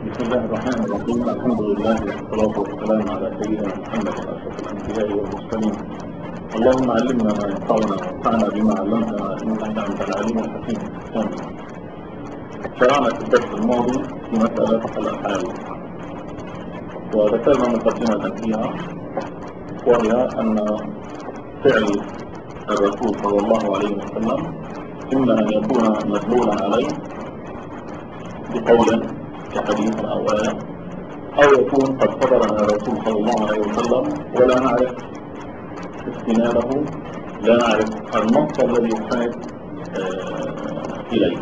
بسم الله الرحمن الرحيم. الحمد لله والصلاة والسلام على سيدنا محمد أشرف الأنبياء والمرسلين. اللهم علمنا ما ينفعنا وانفعنا بما علمتنا إنك أنت العليم الحكيم. آمين. شرعنا في الدرس الماضي في مسألة الأفعال، وذكرنا مقدمة فيها وهي أن فعل الرسول صلى الله عليه وسلم إما أن يكون مدلولا عليه بقول كحديث أو آية، أو يكون قد صدر من الرسول صلى الله عليه وسلم ولا نعرف استناده، لا نعرف النص الذي يستند إليه.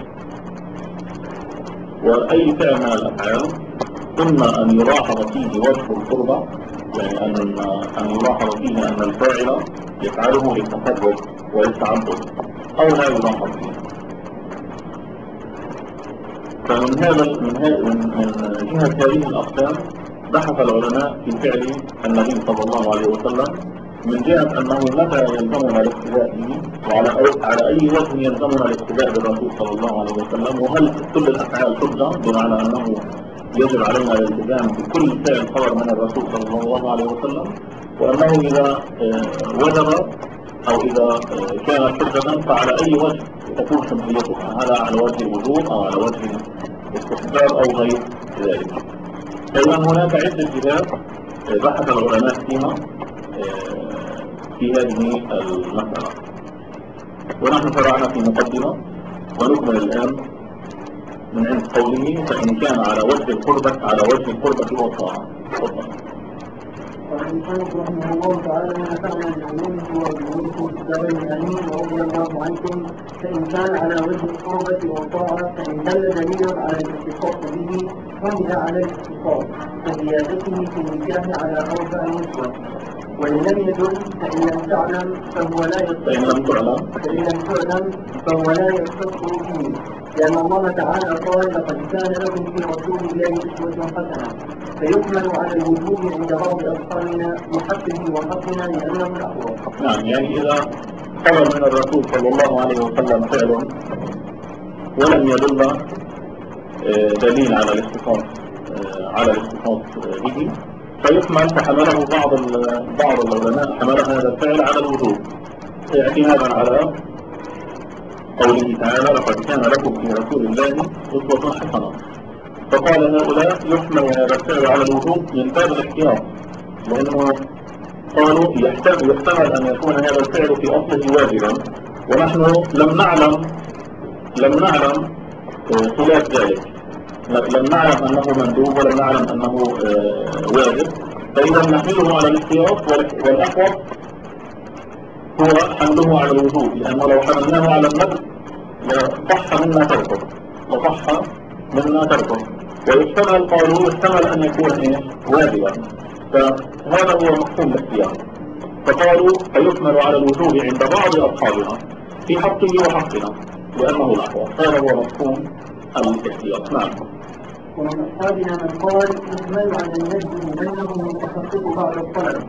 وأي فعل من الأفعال إما أن يلاحظ فيه وجه القربة، يعني أن يلاحظ فيه أن الفاعل يفعله للتقرب وللتعبد، أو لا يلاحظ فيه. فمن جهة هذه الأقسام بحث العلماء في فعل النبي صلى الله عليه وسلم، من جهة أنه متى يلزمنا الاقتداء به، وعلى أي وجه يلزمنا الاقتداء بالرسول صلى الله عليه وسلم، وهل كل الأفعال حجة، بمعنى أنه يجب علينا الالتزام بكل فعل صدر من الرسول صلى الله عليه وسلم، وأنه إذا وجب أو إذا كانت حجة فعلى أي وجه تكون حجيتها، هل على وجه الوجوب أو على وجه الاستحباب أو غير ذلك. فإذا هناك عدة جهات بحث العلماء فيها في هذه المسألة، ونحن شرعنا في مقدمة ونكمل الآن من عند قوله فإن كان على وجه القربة والطاعة. وعن أنس رحمه الله تعالى نفعنا بعلومه وبنوركم كتابا الأمين رضي الله عنكم. فإن كان على وجه القربة والطاعة فإن دل دليل على الاختصاص به حمل على الاختصاص كزيادته في النكاح على 4 نسوة، وإن لم يدل فإن لم تعلم فهو لا يختص به، لأن الله تعالى قال لقد كان لكم في رسول الله أسوة حسنة، فيحمل على الوجوب عند بعض أصحابنا بحقه وحقنا لأنه الأقوى. نعم، يعني إذا صدر من الرسول صلى الله عليه وسلم فعل ولم يدل دليل على الاختصاص به، فيحمل، فحمله بعض العلماء حمل هذا الفعل على الوجوب اعتمادا على قوله تعالى لقد كان لكم في رسول الله أسوة حسنة، فقال هؤلاء يحمل هذا الفعل على الوجوب من باب الاحتياط، لأنه قالوا يحتمل أن يكون هذا الفعل في أصله واجبا، ونحن لم نعلم خلاف ذلك، لم نعلم أنه مندوب ولم نعلم أنه واجب، فإذا نحمله على الاحتياط، والأحوط هو حمله على الوجوب، لأنه لو حملناه على الندب لصح منا تركه، ويحتمل أن يكون واجبا، فهذا هو مفهوم الاحتياط. فقالوا فيحمل على الوجوب عند بعض أصحابنا في حقه وحقنا لأنه الأحوط، هذا هو مفهوم الاحتياط. نعم. ومن أصحابنا من قال يحمل على النجم لأنه يتحقق بعد الطلب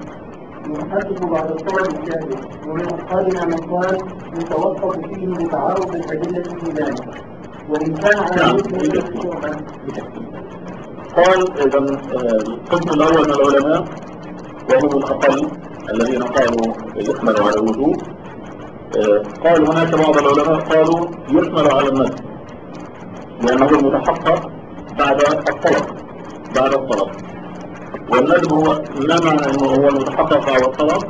الثالث، ومن أصحابنا من قال يتوقف فيه بتعارض الأدلة في ذلك، وإن كان على وجه الصورة. قال إذا القسم الأول من العلماء وهم الأقل الذين قالوا يحمل على الوجوب، قال هناك بعض العلماء قالوا يحمل على النجم لأنه المتحقق بعد الطلب، والندب هو لا معنى أنه هو المتحقق على الطلب،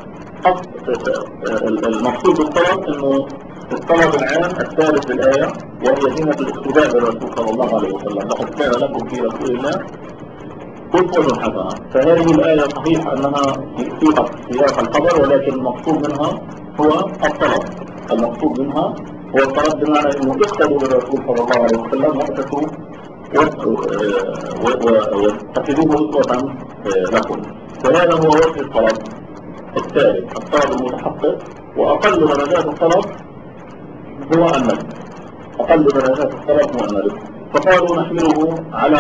المقصود بالطلب أنه الطلب العام الثالث للآية، وهي جهة الاقتداء بالرسول صلى الله عليه وسلم، لقد كان لكم في رسول الله أسوة حسنة. فهذه الآية صحيح أنها في سياق الخبر، ولكن المقصود منها هو الطلب، بمعنى أنه اقتدوا بالرسول صلى الله عليه وسلم واتخذوه أسوة لكم. فهذا هو وجه الطلب الثالث، الطلب المتحقق، وأقل درجات الطلب هو الندب. فقالوا نحمله على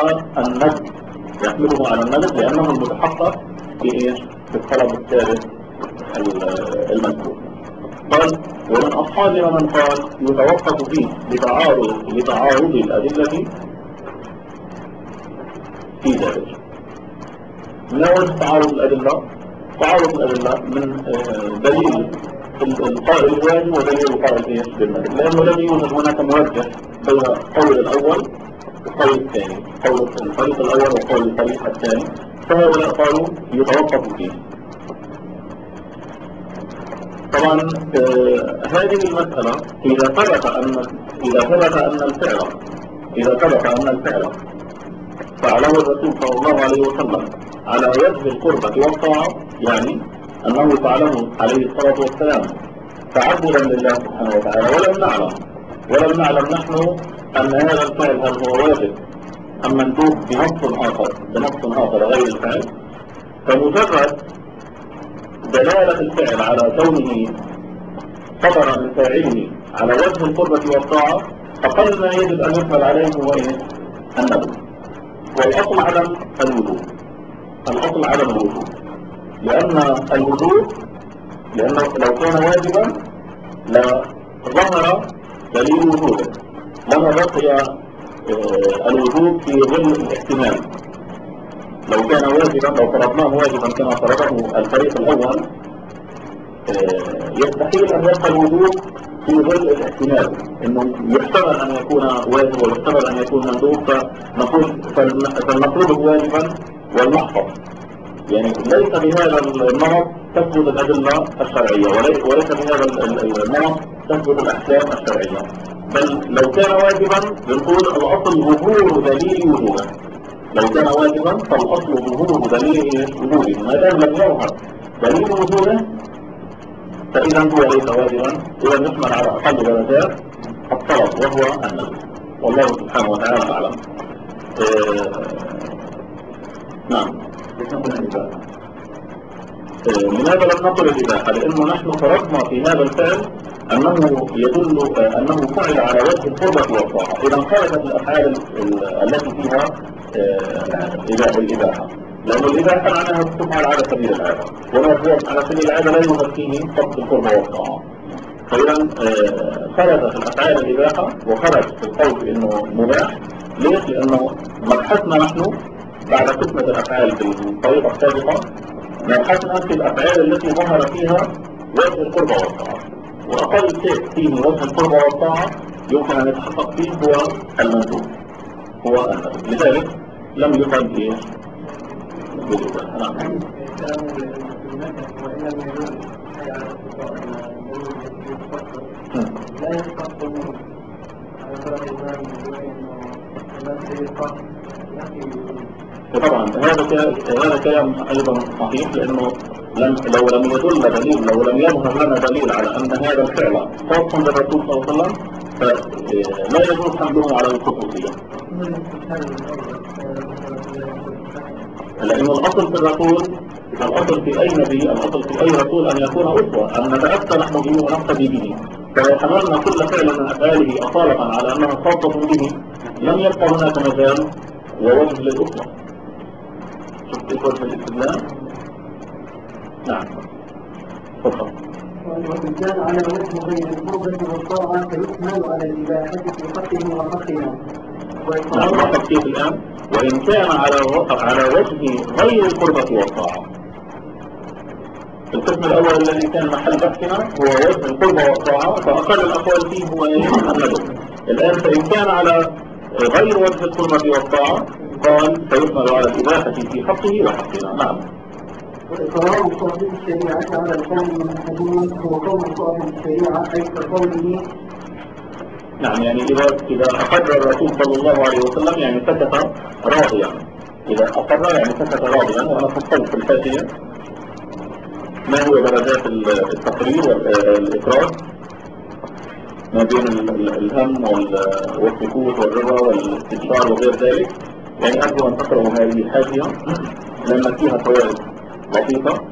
الندب لأنه المتحقق في الطلب الثالث المذكور. قال ومن أصحابنا من قال يتوقف فيه لتعارض الأدلة في ذلك. من وجه تعارض الأدلة؟ تعارض الأدلة من دليل القائل الواجب ودليل القائل ايش بالندب، لأنه لم يوجد هناك موجه بين القول الأول والقول الثاني، قول الفريق الأول وقول الفريق الثاني، فهؤلاء قالوا يتوقف فيه. طبعا هذه المسألة إذا ثبت أن الفعل فعله الرسول صلى الله عليه وسلم على وجه القربة والطاعة، يعني أنه فعله عليه الصلاة والسلام تعبدا لله سبحانه وتعالى، ولم نعلم نحن أن هذا الفعل هل هو واجب أم مندوب بنص آخر غير الفعل، فمجرد دلالة الفعل على كونه صدر من فاعله على وجه القربة والطاعة، فقل ما يجب أن يحمل عليه هو الندب. والأصل عدم الوجوب، لأنه لو كان واجبا لظهر دليل وجوبه، لما بقي الوجوب في ظل الاحتمال. لو كان واجبا، لو فرضناه واجبا كما فرضه الفريق الأول، يستحيل أن يبقى الوجوب في ظل الاحتمال، انه يحتمل ان يكون واجب ويحتمل ان يكون مندوب، فالمطلوب واجبا والمحفظ. يعني ليس بهذا النمط تثبت الأدلة الشرعية، وليس بهذا النمط تثبت الأحكام الشرعية، بل لو كان واجبا بنقول الأصل ظهور دليل وجوبه. لو كان واجبا فالأصل ظهور دليل وجوبه، ما دام لم يظهر دليل وجوبه فإذا هو ليس واجبا، إذا يحمل على أقل درجات الطلب وهو الندب. والله سبحانه وتعالى أعلم. نعم. لماذا لم نقل الإباحة؟ لأنه نحن فرضنا في هذا الفعل أنه يدل أنه فعل على وجه القربة والطاعة، إذا خرجت الأفعال التي فيها الإباحة، لأن الإباحة معناها تفعل على سبيل العادة، وما هو على سبيل العادة لا يوجد فيه قصد القربة والطاعة. فإذا خرجت الأفعال الإباحة وخرج في القول إنه مباح. ليش؟ لأنه مبحثنا نحن بعد قسمة الأفعال في الطريقة السابقة مبحثنا في الأفعال التي ظهر فيها وجه القربة والطاعة، وأقل شيء فيه وجه القربة والطاعة يمكن أن يتحقق فيه هو المندوب، هو الندب. لذلك لم يقل إيه بالإباحة. نعم. لا يستقبلون طبعا هذا كلام ايضا صحيح، لانه لو لم يدل دليل، لو لم يظهر لنا دليل على ان هذا الفعل خاص بالرسول صلى الله عليه وسلم فلا يجوز حمله على الخصوصيه، لان الاصل في الرسول، الاصل في اي نبي، الاصل في اي رسول ان يكون اسوه، ان نتاتى نحن به ونقتدي به. فلو حملنا كل فعل من افعاله اصاله على انها خاصه به لم يبقى هناك مجال ووجه للاسوه. شفت وجه الاستدلال؟ نعم. تفضل. والإنسان على وجه غير القربة والطاعة فيحمل على الإباحة في حقه وحقنا. نعم. لاحظ كيف الآن؟ وإن كان على وجه غير القربة والطاعة. القسم الأول الذي كان محل بحثنا هو وجه القربة والطاعة، فأقل الأقوال فيه هو الندب. الآن فإن كان على غير وجه القربة والطاعة قال فيحمل على الإباحة في حقه وحقنا. نعم. وإقرار صاحب الشريعة على القول المحدود هو قول صاحب الشريعة أي كقوله. نعم. يعني إذا أقر الرسول صلى الله عليه وسلم يعني سكت راضيا، إذا أقر يعني سكت راضيا. وأنا فصلت في الفاتحة ما هو درجات التقرير والإقرار ما بين الهم والسكوت والرضا والاستبشار وغير ذلك. يعني أرجو أن تقرأوا هذه الحاشية لأن فيها فوائد لطيفة.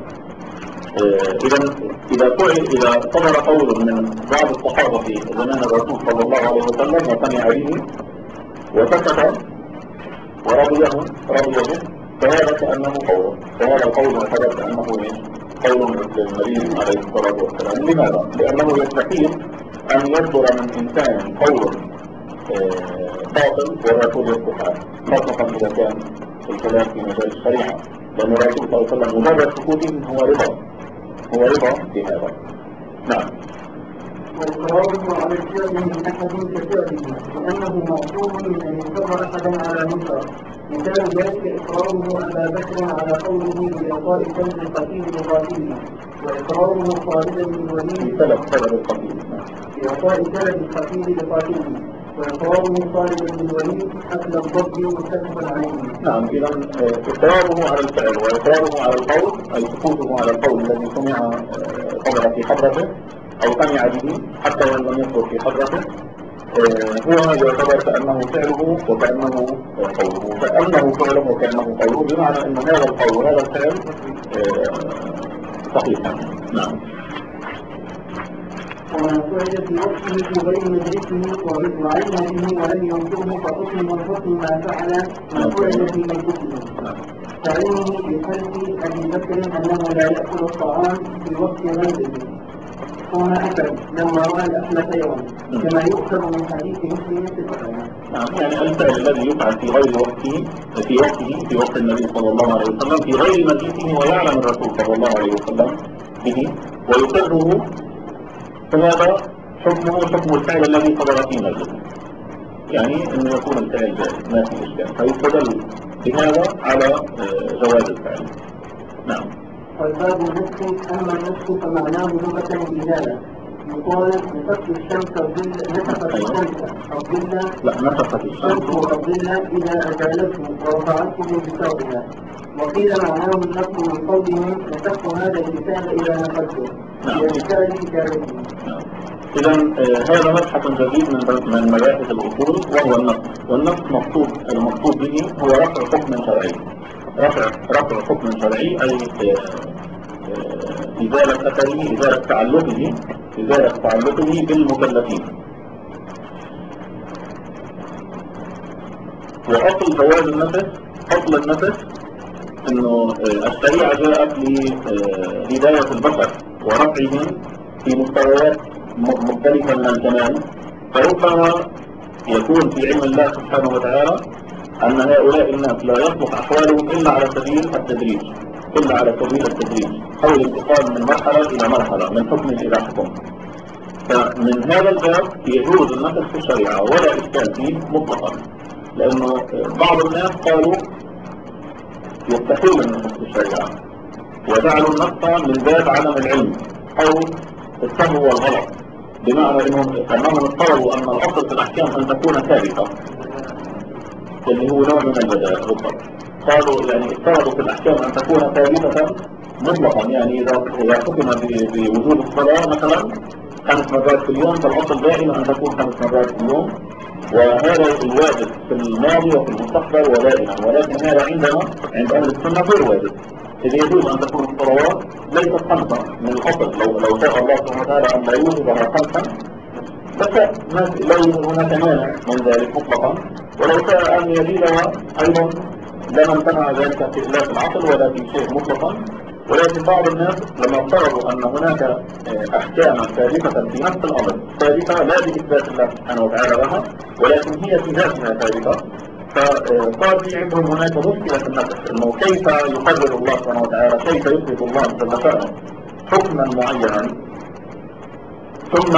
إذا صدر قول من بعض الصحابة في زمان الرسول صلى الله عليه وسلم وسمع به وسكت ورضي به فهذا كأنه قول، فهذا القول هذا كأنه قول للنبي عليه الصلاة والسلام. لماذا؟ لأنه يستحيل أن يصدر من إنسان قول باطل والرسول يصدقه، خاصة إذا كان الكلام في مجال الشريعة، لأن الرسول صلى الله عليه وسلم مجرد سكوته هو رضا بهذا. نعم. وإقراره على الفعل من أحد كفعله لأنه معصوم من أن يقر أحدا على منكر. مثال ذلك إقراره أبا بكر على قوله بإعطاء كلب القتيل لقاتله، وإقراره خالد بن الوليد بإعطاء كلب القتيل لقاتله، وإقراره خالد بن الوليد أكل الضب متفق عليه. نعم. إذا إقراره على الفعل وإقراره على القول، أي سكوته على القول الذي صدر في حضرته أو سمع به حتى وإن لم يصدر في حضرته، هو يعتبر كأنه فعله وكأنه قوله، كأنه فعله وكأنه قوله، بمعنى أن هذا القول وهذا الفعل صحيحا. نعم. وما فعل في وقته في غير مجلسه وعلم به ولم ينكره فحكم ما فعل ما فعل في مجلسه، كعلمه بحلف أبي بكر أنه لا يأكل الطعام في وقت غيره ثم أكل لما رأى الأكل خيرا، كما يؤخذ من حديث مسلم صفة. نعم. يعني الفعل الذي يفعل في غير وقته في وقت النبي صلى الله عليه وسلم في غير مجلسه ويعلم الرسول صلى الله عليه وسلم به ويقره، فهذا حكمه حكم الفعل الذي صدر في مجلسه، يعني أن يكون الفعل جائز ما في إشكال، فيستدل بهذا على جواز الفعل. نعم. والباب النسخ، أما النسخ فمعناه لغة الإزالة، يقال نسخت الشمس الظل، نسخت الشمس الظل، لا نسخت الشمس الظل إذا أزالته ورفعته بساقها. وقيل معناه النسخ من قولهم نسخت هذا الكتاب إذا نقلته بمثال كتابته. إذا هذا مبحث جديد من مباحث الأصول وهو النسخ، والنسخ المقصود به هو رفع حكم شرعي، رفع حكم شرعي أي إزالة أثره، إزالة تعلقه بالمكلفين. وأصل جواز النسخ، أصل النسخ إنه الشريعة جاءت لهداية البشر ورفعهم في مستويات مختلفة من الكمال، فربما يكون في علم الله سبحانه وتعالى أن هؤلاء الناس لا يصلح أحوالهم إلا على سبيل التدريج، أو الانتقال من مرحلة إلى مرحلة، من حكم إلى حكم. فمن هذا الباب يجوز النسخ في الشريعة ولا إشكال فيه مطلقا، لأنه بعض الناس قالوا يستحيل النسخ في الشريعة وجعلوا النسخ من باب عدم العلم أو السهو والغلط، بمعنى أنهم افترضوا أن الأصل في الأحكام أن تكون ثابتة، اللي هو نوع من البدائل بالضبط. قالوا يعني افترضوا في الأحكام أن تكون ثابتة مطلقا، يعني إذا حكم بوجود الصلاة مثلا 5 مرات في اليوم فالأصل دائما أن تكون 5 مرات في اليوم، وهذا الواجب في الماضي وفي المستقبل ودائما، ولكن هذا عندنا عند أهل السنة غير واجب، إذا يجوز أن تكون الصلوات ليست 5 من الأصل، لو شاء الله سبحانه وتعالى أن لا يوجبها 5 لا يوجد هناك مانع من ذلك مطلقا، ولو شاء أن يزيدها أيضا لما امتنع ذلك في إلاف العقل ولا في شيء مطلقا. ولكن بعض الناس لما افترضوا أن هناك أحكاما ثابتة في نفس الأمر، ثابتة لا بإثبات الله سبحانه وتعالى لها، ولكن هي في ذاتها ثابتة، فصار في عندهم هناك مشكلة في النفس، أنه كيف يقرر الله سبحانه وتعالى، كيف يثبت الله جل شأنه حكما معينا ثم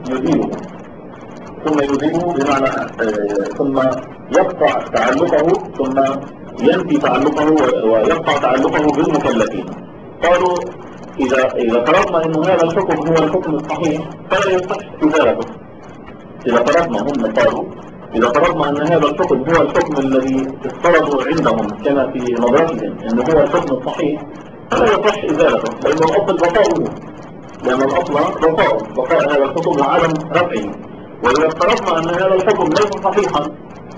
يزيله بمعنى ثم يقطع تعلقه، ثم ينفي تعلقه ويقطع تعلقه بالمكلفين. قالوا إذا فرضنا أن هذا الحكم هو الحكم الصحيح فلا يصح إزالته. إذا فرضنا أن هذا الحكم هو الحكم الذي افترضوا عندهم كما في نظرتهم أنه هو الحكم الصحيح فلا يصح إزالته، لأن الأصل بقاؤه، لأن الأصل بقاء هذا الحكم وعدم رفعه. وإذا افترضنا أن هذا الحكم ليس صحيحا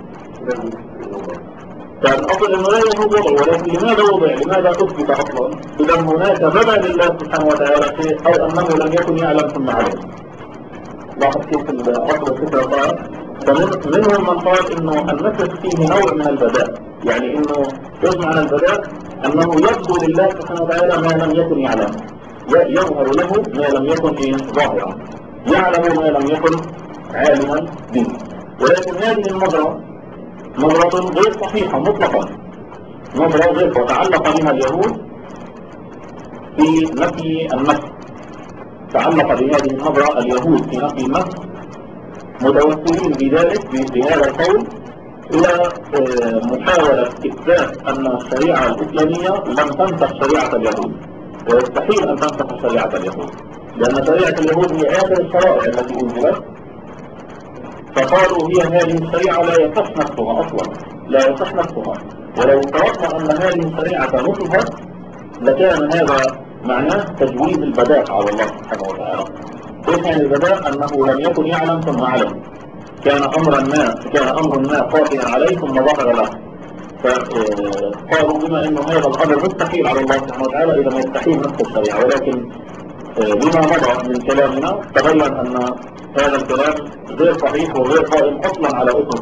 كان أصل أنه لا يجوز وضعه، ولكن لماذا أثبت أصلا؟ إذا هناك بدا لله سبحانه وتعالى شيء أو أنه لم يكن يعلم ثم علم. لاحظ كيف الأصل الفكرة قال، فمنهم من قال إنه النسخ فيه نوع من البداء، يعني إنه يجمع على البداء أنه يبدو لله سبحانه وتعالى ما لم يكن يعلم، يظهر له ما لم يكن ظاهرا، يعلم ما لم يكن عالما به. ولكن هذه النظرة غير صحيحة مطلقا، نظرة غير وتعلق بها اليهود في نفي النفس. تعلق بهذه النظرة اليهود في نفي النفس متوسلين بذلك بهذا القول إلى محاولة إثبات أن الشريعة الإسلامية لم تنسخ شريعة اليهود، ويستحيل أن تنسخ شريعة اليهود، لأن شريعة اليهود هي آخر الشرائع التي أنزلت. فقالوا هي هذه الشريعة لا يصح نفسها أصلا، لا يصح نفسها. ولو افترضنا أن هذه الشريعة نسخت لكان هذا معناه تجويز البداء على الله سبحانه وتعالى. إيش يعني البداء؟ أنه لم يكن يعلم ثم علم، كان أمر ما خافيا عليه ثم ظهر له. فقالوا بما أنه هذا الأمر مستحيل على الله سبحانه وتعالى إذا يستحيل نفس الشريعة. ولكن بما مضى من كلامنا تبين أن هذا الكلام غير صحيح وغير قائم أصلا على أسس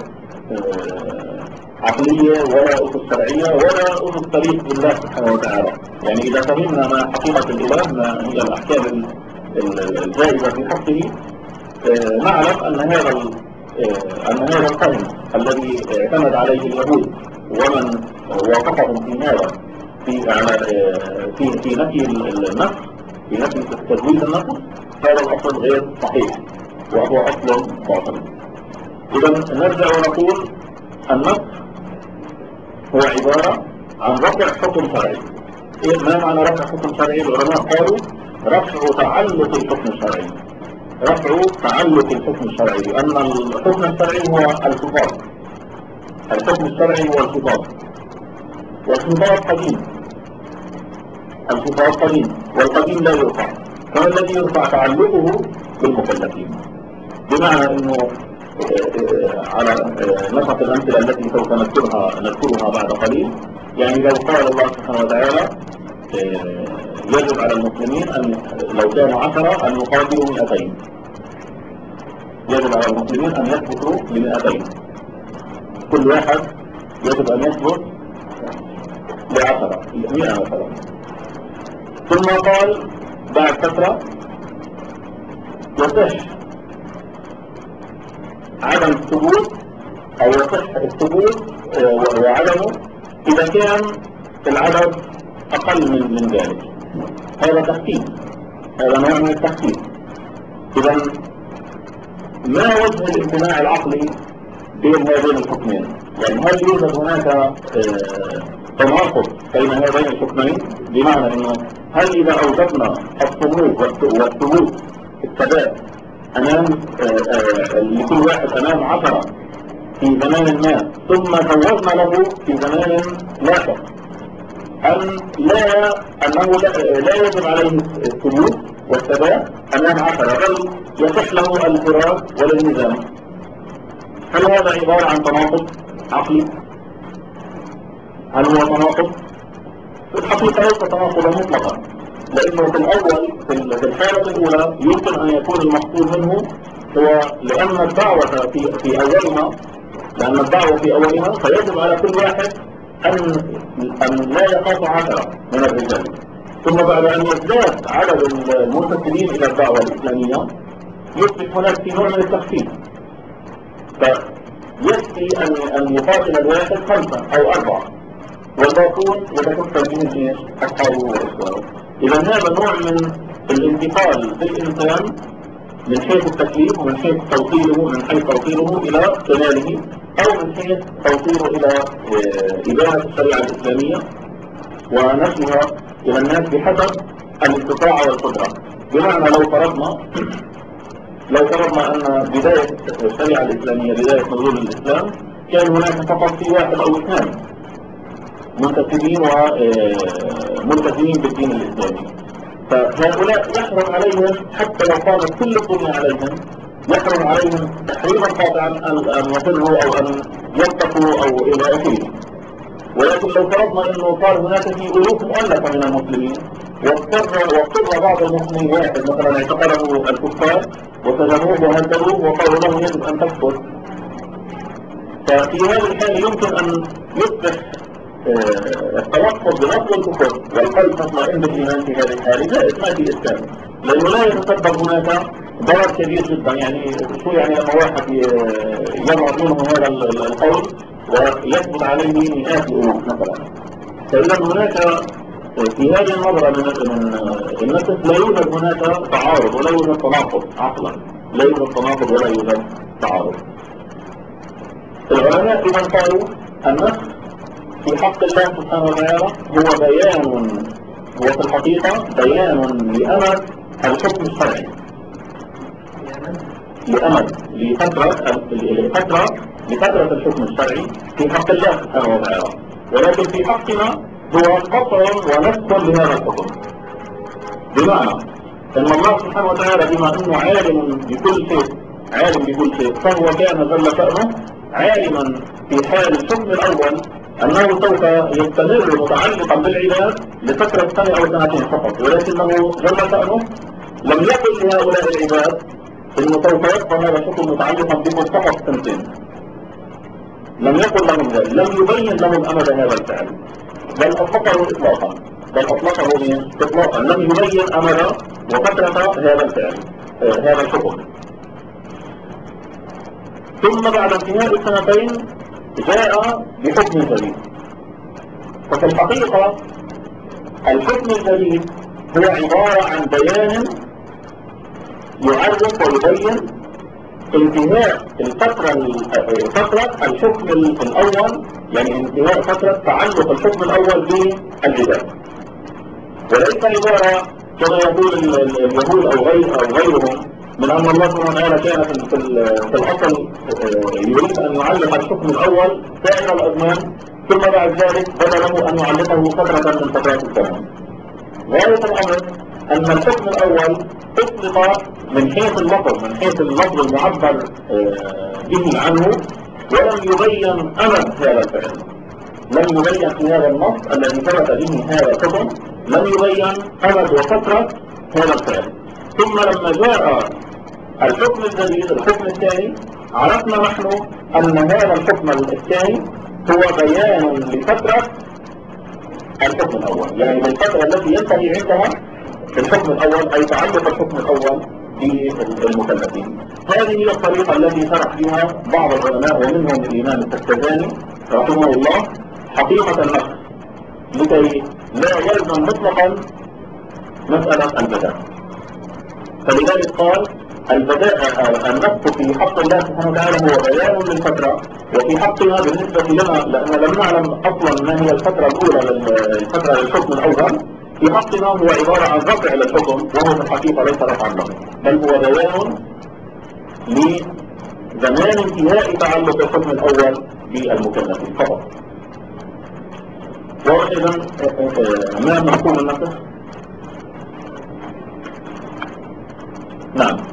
عقلية ولا أسس شرعية ولا أسس تاريخ لله سبحانه وتعالى. يعني إذا فهمنا ما حقيقة الإله، ما هي الأحكام الجائزة في حقه، نعلم أن هذا الفهم الذي اعتمد عليه اليهود ومن وافقهم في هذا في نفي النفس، في نفي تجويز النفس، هذا الأصل غير صحيح وهو أصل باطل. إذا نرجع ونقول النفس هو عبارة عن رفع حكم شرعي. ما معنى رفع حكم شرعي؟ العلماء قالوا رفع تعلق الحكم الشرعي، رفع تعلق الحكم الشرعي، لأن الحكم الشرعي هو الخطاب، الحكم الشرعي هو الخطاب، والخطاب قديم، الخطاب قديم، والقديم لا يرفع، فالذي يرفع تعلقه بالمكلفين. بمعنى أنه على نسق الأمثلة التي سوف نذكرها بعد قليل، يعني لو قال الله سبحانه وتعالى يجب على المسلمين أن لو كانوا 10 أن يقاتلوا 200، يجب على المسلمين أن يثبتوا ب200، كل واحد يجب أن يثبت ب10 100 مثلا. ثم قال بعد فترة يصح عدم الثبوت أو يصح الثبوت وعدمه إذا كان العدد أقل من ذلك. هذا تخفيف، هذا نوع من التخفيف. إذا ما وجه الامتناع العقلي بين هذين الحكمين؟ يعني هل يوجد هناك تناقض بين هذين الحكمين؟ بمعنى أنه هل إذا أوجدنا الصمود والثبوت الثبات أمام لكل واحد أمام 10 في زمان ما، ثم زوجنا له في زمان لاحق أنه لا يجب عليه الثبوت والثبات أمام 10، بل يصح له الانفراد والانهزام، هل هذا عبارة عن تناقض عقلي؟ هل هو تناقض؟ في الحقيقة ليس تناقضا مطلقا، لأنه في الأول في الحالة الأولى يمكن أن يكون المقصود منه هو لأن الدعوة في أولها، لأن الدعوة في أولها فيجب على كل واحد أن لا يقاطع 10 من الرجال، ثم بعد أن يزداد عدد المرتكبين إلى الدعوة الإسلامية يصبح هناك في نوع من التخفيف، فيكفي أن يقاتل الواحد 5 أو 4 والباقون يتكفل بهم ايش؟ أصحابه وإخوانه. إذا هذا نوع من الانتقال بالإنسان من حيث التكليف ومن حيث توصيله إلى كماله، أو من حيث توصيله إلى إبانة الشريعة الإسلامية ونشرها إلى الناس بحسب الاستطاعة والقدرة. بمعنى لو فرضنا أن بداية الشريعة الإسلامية، بداية نزول الإسلام، كان هناك فقط في 1 أو 2 منتسبين وملتزمين بالدين الإسلامي، فهؤلاء يحرم عليهم حتى لو قامت كل الدنيا عليهم، يحرم عليهم تحريما قاطعا أن يفروا أو أن يتقوا أو إلى آخره. ولكن لو فرضنا أنه صار هناك في ألوف مؤلفة من المسلمين واضطر بعض المسلمين واحد مثلا اعتقله الكفار وسجنوه وهددوه وقالوا له يجب أن تكفر، ففي هذه الحالة يمكن أن يصبح التلفظ بلفظ الكفر والقلب مطمئن بالإيمان في هذه الحالة جائز ما في إشكال، لأنه لا يتسبب هناك ضرر كبير جدا. يعني شو يعني لما واحد يمر منه هذا القول ويثبت عليه مئات الألوف مثلا، فإذا هناك في هذه النظرة من النفس لا يوجد هناك تعارض ولا يوجد تناقض عقلا، لا يوجد تناقض ولا يوجد تعارض. العلماء إذا قالوا النفس في حق الله سبحانه وتعالى هو بيان، هو في الحقيقة بيان لأمد الحكم الشرعي، لفترة الحكم الشرعي في حق الله سبحانه وتعالى، ولكن في حقنا هو قطع ونسخ لهذا الحكم. بمعنى أن الله سبحانه وتعالى بما أنه عالم بكل شيء فهو كان جل شأنه عالما في حال الحكم الأول أنه سوف يستمر متعلقا بالعباد لفترة سنة أو سنتين فقط، ولكنه جل شأنه لم يقل لهؤلاء العباد إنه سوف يبقى هذا الحكم متعلقا بهم فقط سنتين، لم يقل لهم ذلك، لم يبين لهم أمد هذا الفعل، بل أطلقه إطلاقا، لم يبين أمد وفترة هذا الفعل، هذا الحكم. ثم بعد انتهاء السنتين جاء بحكم جديد. ففي الحقيقة الحكم الجديد هو عبارة عن بيان يعرف ويبين انتهاء فترة الحكم الأول، يعني انتهاء فترة تعلق الحكم الأول بالعباد، وليس عبارة كما يقول اليهود أو غيرهم من أن الله سبحانه وتعالى كان في الأصل يريد أن يعلق الحكم الأول سائر الأزمان، ثم بعد ذلك بدا له أن يعلقه فترة من فترات الزمان. غاية الأمر أن الحكم الأول أطلق من حيث اللفظ المعبر به عنه، ولم يبين أمد هذا الفعل، لم يبين في هذا النص الذي ثبت به هذا الحكم، لم يبين أمد وفترة هذا الفعل. ثم لما جاء الحكم الجديد الحكم الثاني عرفنا نحن أن هذا الحكم الثاني هو بيان لفترة الحكم الأول، يعني بالفترة التي ينتهي عندها الحكم الأول، أي تعلق الحكم الأول بالمكلفين. هذه هي الطريقة التي شرح بها بعض العلماء ومنهم الإمام التفتزاني رحمه الله حقيقة النفس، لكي لا يلزم مطلقا مسألة البداء. فلذلك قال النفس في حق الله سبحانه وتعالى هو بيان للفترة، وفي حقنا بالنسبة لنا لأن لم نعلم أصلا ما هي الفترة الأولى للفترة للحكم الأول، في حقنا هو عبارة عن رفع للحكم، وهو في الحقيقة ليس رفعا له، بل هو بيان لزمان انتهاء تعلق الحكم الأول بالمكلفين فقط. وإذا ما مفهوم النفس؟ نعم.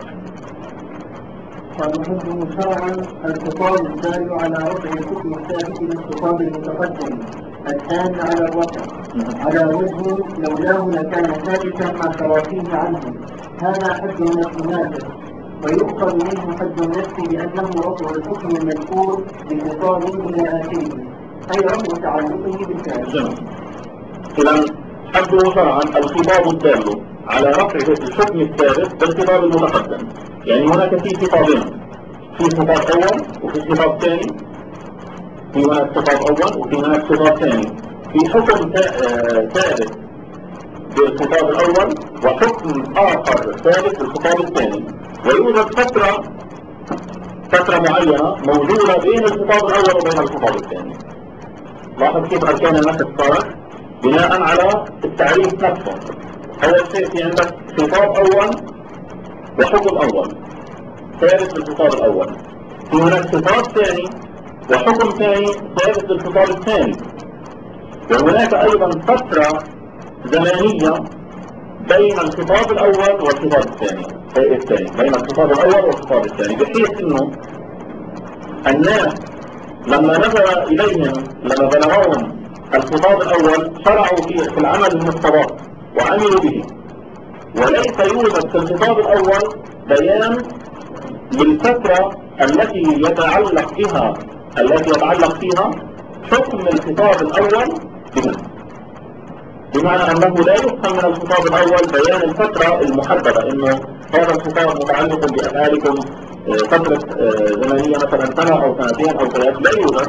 ونحكم شرعا الخطاب الدال على رفع الحكم الثابت للخطاب المتقدم الثاني على الرفع على وجه لولاه لكان ثابتا مع تراخيه عنه. هذا حد النفس نافذ، ويؤخذ منه حد النفس لأنه رفع الحكم المذكور بخطاب إلى آخره، أي رفع تعلقه بالفعل. إذا حده شرعا الخطاب الدال على رفع الحكم الثابت بالخطاب المتقدم، يعني هناك في خطابين، في خطاب أول وفي خطاب ثاني، في هناك خطاب أول وفي هناك خطاب ثاني، في حكم ثابت بالخطاب الأول وحكم آخر ثابت بالخطاب الثاني، ويوجد فترة معينة موجودة بين الخطاب الأول وبين الخطاب الثاني. لاحظ كيف أركان النفس صارت بناء على التعريف نفسه. أول شيء في عندك خطاب أول وحكم أول ثابت بالخطاب الأول، في هناك خطاب ثاني وحكم ثاني ثابت بالخطاب الثاني، وهناك أيضا فترة زمانية بين الخطاب الأول والخطاب الثاني، بين الخطاب الأول والخطاب الثاني، بحيث أنه الناس لما نزل إليهم لما بلغهم الخطاب الأول شرعوا في العمل المقتضى وعملوا به، وليس يوجد في الخطاب الأول بيان للفترة التي يتعلق فيها حكم الخطاب الأول بها، بمعنى أنه لا يفهم من الخطاب الأول بيان الفترة المحددة، إنه هذا الخطاب متعلق بأفعالكم فترة زمنية مثلا سنة أو سنتين أو ثلاث، لا يوجد.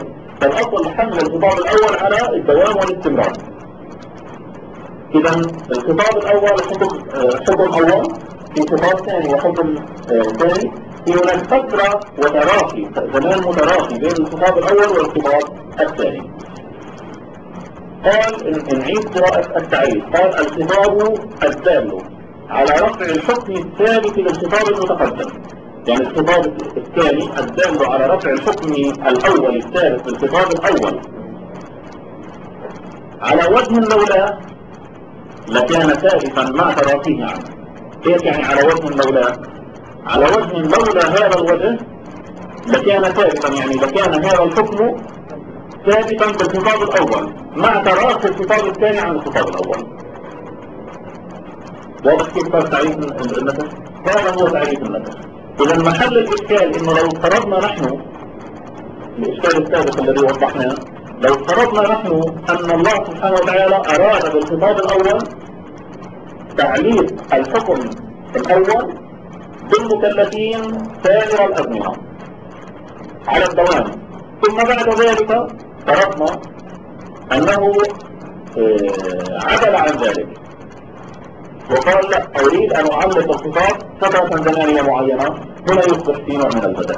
فالأصل حمل الخطاب الأول على الدوام والاستمرار. إذا الخطاب الأول حكم أول، في خطاب ثاني وحكم ثاني، في هناك فترة وتراخي، زمان متراخي بين الخطاب الأول والخطاب الثاني. قال نعيد قراءة التعريف. قال الخطاب الدال على رفع الحكم الثالث للخطاب المتقدم، يعني الخطاب الثاني الدال على رفع الحكم الأول الثالث للخطاب الأول على وجه لولا لكان ثالثا مع تراخيه عنه. كيف يعني على وجه لولا؟ على وجه لولا هذا الوجه لكان ثالثا، يعني لكان هذا الحكم ثابتا بالخطاب الأول مع تراخي الخطاب الثاني عن الخطاب الأول. واضح كيف صار تعريف النسخ؟ هذا هو تعريف النسخ. إذا محل الإشكال إنه لو افترضنا نحن الإشكال السابق الذي وضحناه، لو افترضنا نحن أن الله سبحانه وتعالى أراد بالخطاب الأول تعليق الحكم الأول بالمكلفين سائر الأزمنة على الدوام، ثم بعد ذلك فرضنا أنه عدل عن ذلك وقال لا أريد أن أعلق الخطاب فترة زمنية معينة، هنا يصبح في نوع من البدء.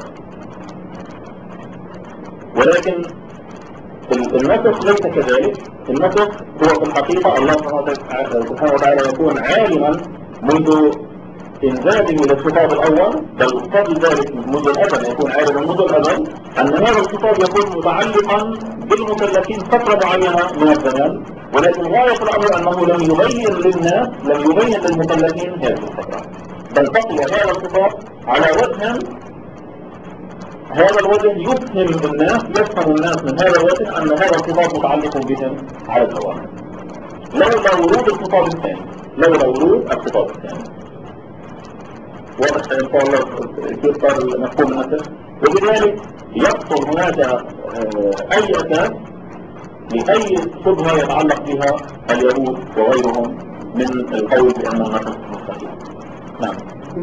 ولكن النسخ ليس كذلك. النسخ هو في الحقيقة الله سبحانه وتعالى يكون عالما منذ إنزاله للخطاب الأول، بل قبل ذلك منذ الأزل يكون عالما منذ الأزل أن هذا الخطاب يكون متعلقا بالمكلفين فترة معينة من الزمان، ولكن غاية الأمر أنه لم يبين للناس، لم يبين للمكلفين هذه الفترة، بل بقي هذا الخطاب على وجه، هذا الوجه يفهم الناس، يفهم الناس من هذا الوجه أن هذا الخطاب متعلق بهم على الدوام، لولا ورود الخطاب الثاني، لولا ورود الخطاب الثاني. واضح إن شاء الله كيف صار مفهوم النسخ. وبذلك يحصل هناك أي أساس لأي شبهة يتعلق بها اليهود وغيرهم من القول بأن النسخ مستحيل. نعم.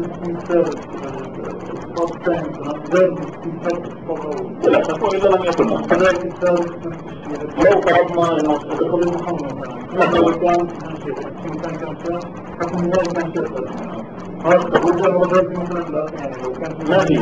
لا تقول إذا لم يكن لو فرضنا أنه ما في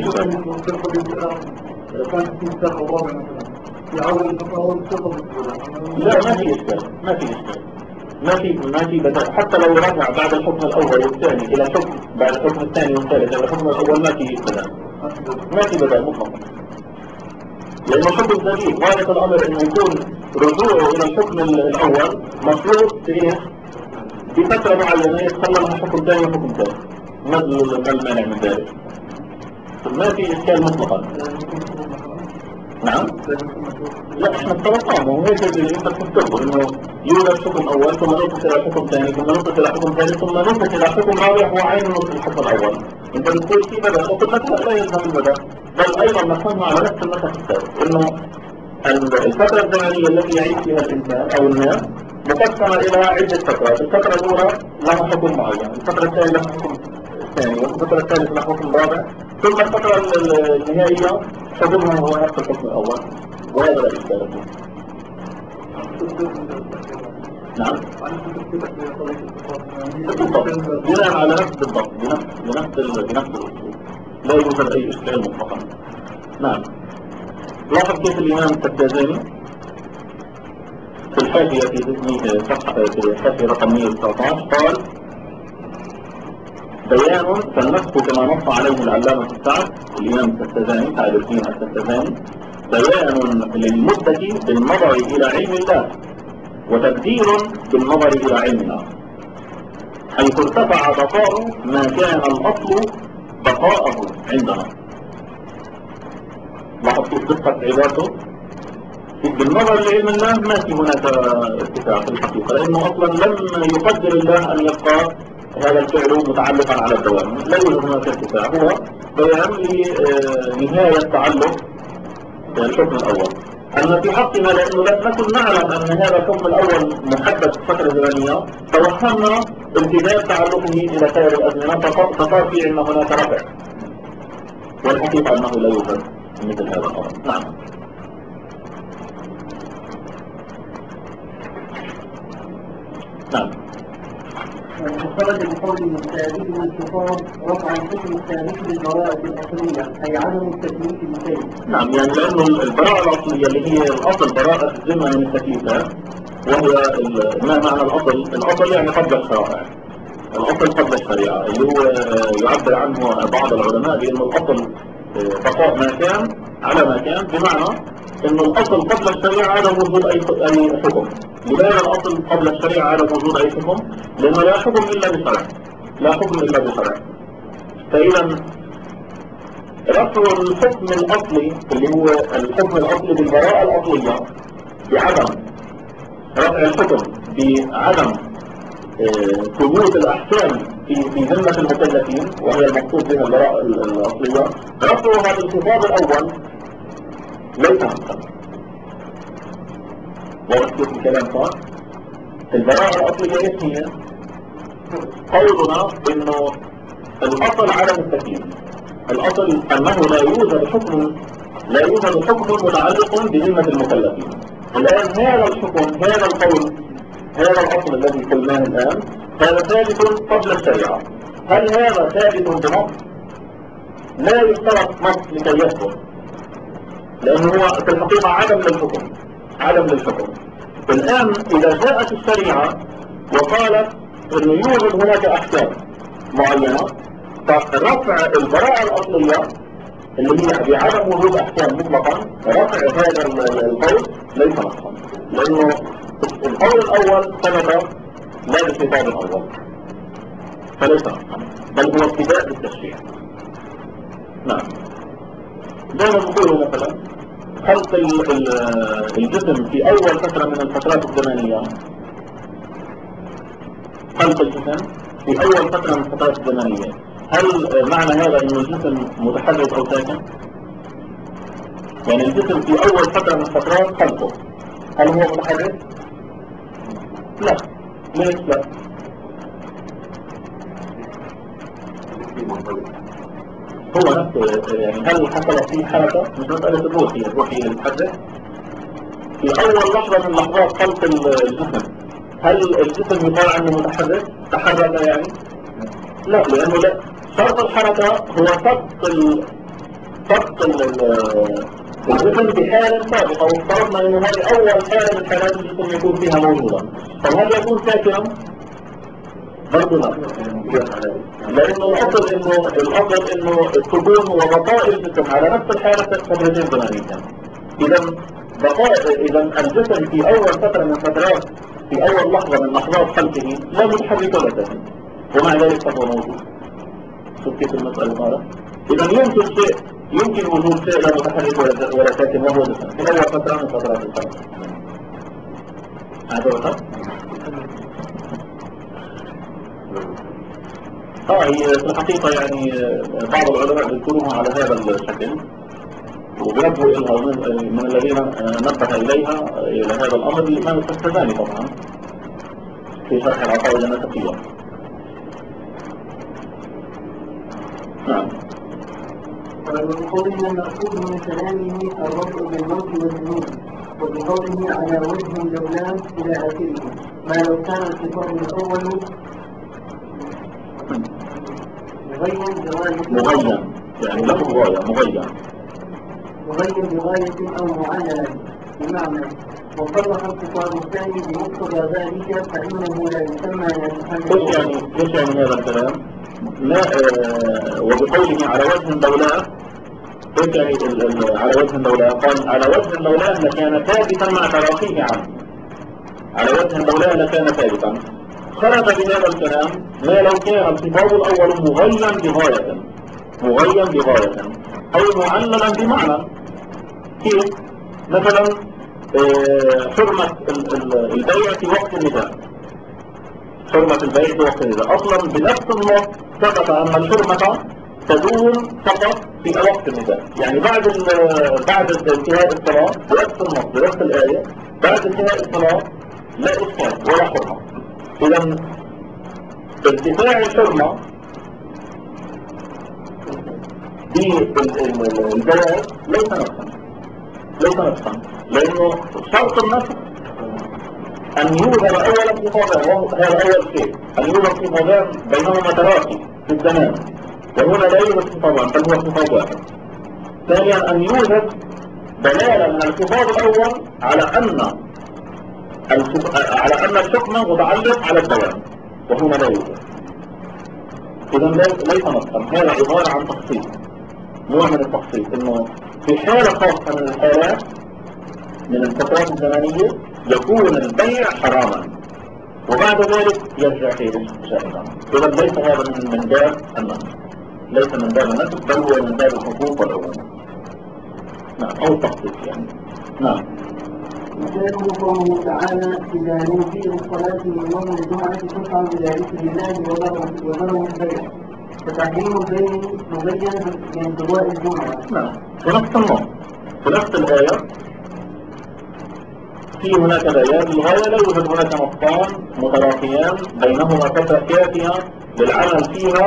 لا ما في إشكال، ما في بدأ. حتى لو رجع بعد الحكم الأول والثاني إلى حكم بعد الحكم الثاني والثالث إلى الحكم الأول ما في بدأ، ما في بدأ مطلقا، لأنه حكم جديد. غاية الأمر أنه يكون رجوعه إلى الحكم الأول مفروض في فترة معينة يتخلى لها حكم ثاني وحكم ثالث، ما المانع من ذلك؟ ما في إشكال مطلقا. نعم. لا احنا افترضناه وهو هيك اللي انت بتفترضه انه يوجد حكم اول ثم ننتقل الى حكم ثاني ثم ننتقل الى حكم ثالث ثم ننتقل الى حكم رابع هو عين الحكم الاول. انت بتقول في بدء وقلت لا يلزم البدء، بل ايضا نحن على نفس النسق السابق انه الفترة الزمنية التي يعيش فيها الانسان او الناس مقسمة الى عدة فترات. الفترة الاولى لها حكم معين، الفترة الثانية لها حكم ثاني، والفترة الثالثة لها حكم رابع، ثم الفترة النهائية حكمها هو نفس الحكم الاول، وهذا لا إشكال فيه. نعم. بناء على نفس بالضبط، بنفس الأسلوب، لا يوجد أي إشكال مطلقا. نعم. لاحظ كيف الإمام التفتازاني في الحاشية في صفحة الحاشية رقم 119 قال: بيان فالنسخ كما نص عليه العلامة السعد الإمام التفتازاني سعد الدين التفتازاني بيان للمدة بالنظر إلى علم الله وتبديل بالنظر إلى علمنا، حيث ارتفع بقاء ما كان الأصل بقاءه عندنا. لاحظ كيف دقة عبارته؟ بالنظر لعلم الله ما في هناك ارتفاع في الحقيقة، لأنه أصلا لم يقدر الله أن يبقى هذا الفعل متعلقا على الدوام، لا يوجد هناك ارتفاع، هو بيان لنهاية تعلق الحكم الأول. أما في حقنا لأنه لم نكن نعلم أن هذا الحكم الأول محدد فترة زمنية، توهمنا امتداد تعلقه إلى سائر الأزمنة، فصار في عندنا هناك رفع، والحقيقة أنه لا يوجد مثل هذا الأمر. نعم. نعم. وخرج بقوله الثابت والخطاب رفع الحكم الثابت للبراءة الأصلية أي عدم التكليف بشيء. نعم، يعني لأنه البراءة الأصلية اللي هي الأصل براءة الذمة من التكليفات، وهي ما معنى الأصل؟ الأصل يعني قبل الشرائع، الأصل قبل الشريعة، اللي هو يعبر عنه بعض العلماء بأنه الأصل بقاء ما كان على ما كان، بمعنى أنه الأصل قبل الشريعة عدم وجود أي حكم. لماذا الأصل قبل الشريعة عدم وجود أي حكم؟ لأنه لا حكم إلا بشرع، لا حكم إلا بشرع. فإذا رفع الحكم الأصلي اللي هو الحكم الأصلي بالبراءة الأصلية بعدم رفع الحكم بعدم ثبوت الأحكام في ذمة المكلفين، وهي المقصود بها البراءة الأصلية، رفعها بالخطاب الأول ليس نصا. واضح كيف الكلام صار؟ البراءة الأصلية ايش هي؟ قولنا انه الأصل عدم التكليف، الأصل أنه لا يوجد حكم متعلق بذمة المكلفين. الآن هذا الحكم، هذا القول، هذا الأصل الذي قلناه الآن، هذا ثابت قبل الشريعة. هل هذا ثابت بنص؟ لا يشترط نص لكي يثبت، لأنه هو في الحقيقة عدم للحكم. الآن إذا جاءت الشريعة وقالت أنه يوجد هناك أحكام معينة، فرفع البراءة الأصلية اللي هي بعدم وجود أحكام مطلقا، رفع هذا القول ليس نصا، لأنه القول الأول ثبت لا بالخطاب الأول، فليس نصا، بل هو ابتداء بالتشريع. نعم. دائما نقول مثلا خلق الجسم في أول فترة من الفترات الزمنية، خلق الجسم في أول فترة من الفترات الزمنية، هل معنى هذا أن الجسم متحرك أو ساكن؟ يعني الجسم في أول فترة من فترات خلقه هل هو متحرك؟ لا. ليش لا؟ هو نفسه، يعني هل حصلت فيه حركة؟ مش مسألة الروح، هي الروح هي اللي بتحرك. في أول لحظة من لحظات خلق الجسم هل الجسم يقال عنه متحرك؟ تحرك يعني؟ لا، لأنه لا. شرط الحركة هو سبق الجسم بحالة سابقة، وافترضنا أنه هذه أول حالة من حالات الجسم يكون فيها موجودة. طب هل يكون ساكنا؟ برضو لا. لأنه الأصل إنه السكون هو بقاء الجسم على نفس الحالة فترتين زمنية. إذا الجسم في أول فترة من فترات، في أول لحظة من لحظات خلقه لا متحرك ولا ساكن، ومع ذلك فهو موجود. شوف كيف المسألة صارت؟ إذا يمكن وجود شيء لا متحرك ولا ساكن وهو جسم في أول فترة من فترات الخلق. هذا هو هي في الحقيقة يعني بعض العلماء يذكرونها على هذا الشكل، وبينبه إلها من الذين نبه إلى هذا الأمر الإمام السفزاني طبعا في شرح العقائد النسفية. نعم. وبقوله المقصود من كلامه الرفع بالموت والذنوب، وبقوله على وجه لولاه إلى آخره، ما لو كان الخطاب الأول مغيّن يعني له غاية مغيّن بغاية أو معللة بمعنى، وصرح الخطاب الثاني بمقتضى ذلك فإنه لا يسمى ايش يعني هذا الكلام؟ وبقوله على وجه لولاه، ايش يعني على وجه لولاه؟ قال على وجه لولاه لكان ثابتا مع تراخيه عنه، على وجه لولاه لكان ثابتا. خرج بهذا الكلام ما لو كان الخطاب الأول مغيّن بغاية أو معللا بمعنى. كيف؟ مثلا حرمة البيع في وقت النداء، حرمة البيع في وقت النداء أصلا بنفس النص ثبت أن الحرمة تدوم فقط في وقت النداء، يعني بعد انتهاء الصلاة بنفس النص بنفس الآية، بعد انتهاء الصلاة لا إشكال ولا حرمة. إذا ارتفاع الحرمة بالجواز ليس نفسا، لأنه شرط النفس أن يوجد أولا خطابان، هذا أول شيء، أن يوجد خطابان بينهما تراخي في الزمان، وهنا لا يوجد خطابان بل هو خطاب واحد. ثانيا أن يوجد دلالة من الخطاب الأول على أن الحكم متعلق على الدوام، وهنا لا يوجد. إذا ليس نصا، هذا عبارة عن تخصيص، نوع من التخصيص، إنه في حالة خاصة من الحالات من الفترات الزمنية يكون البيع حراما وبعد ذلك يرجع فيه جائزا. إذا ليس هذا من باب النص، ليس من باب النص، بل هو من باب الحقوق والعموم. نعم، أو التخصيص يعني. نعم. وسيكون قوله تعالى إذا نودي للصلاة من يوم الجمعة فاسعوا إلى ذكر الله وذروا البيع، فتحريم البيع مبين بانقضاء الجمعة. نعم، في نفس النص، في نفس الآية في هناك بيان للغاية، لا يوجد هناك نصان متراخيان بينهما فترة كافية للعمل فيها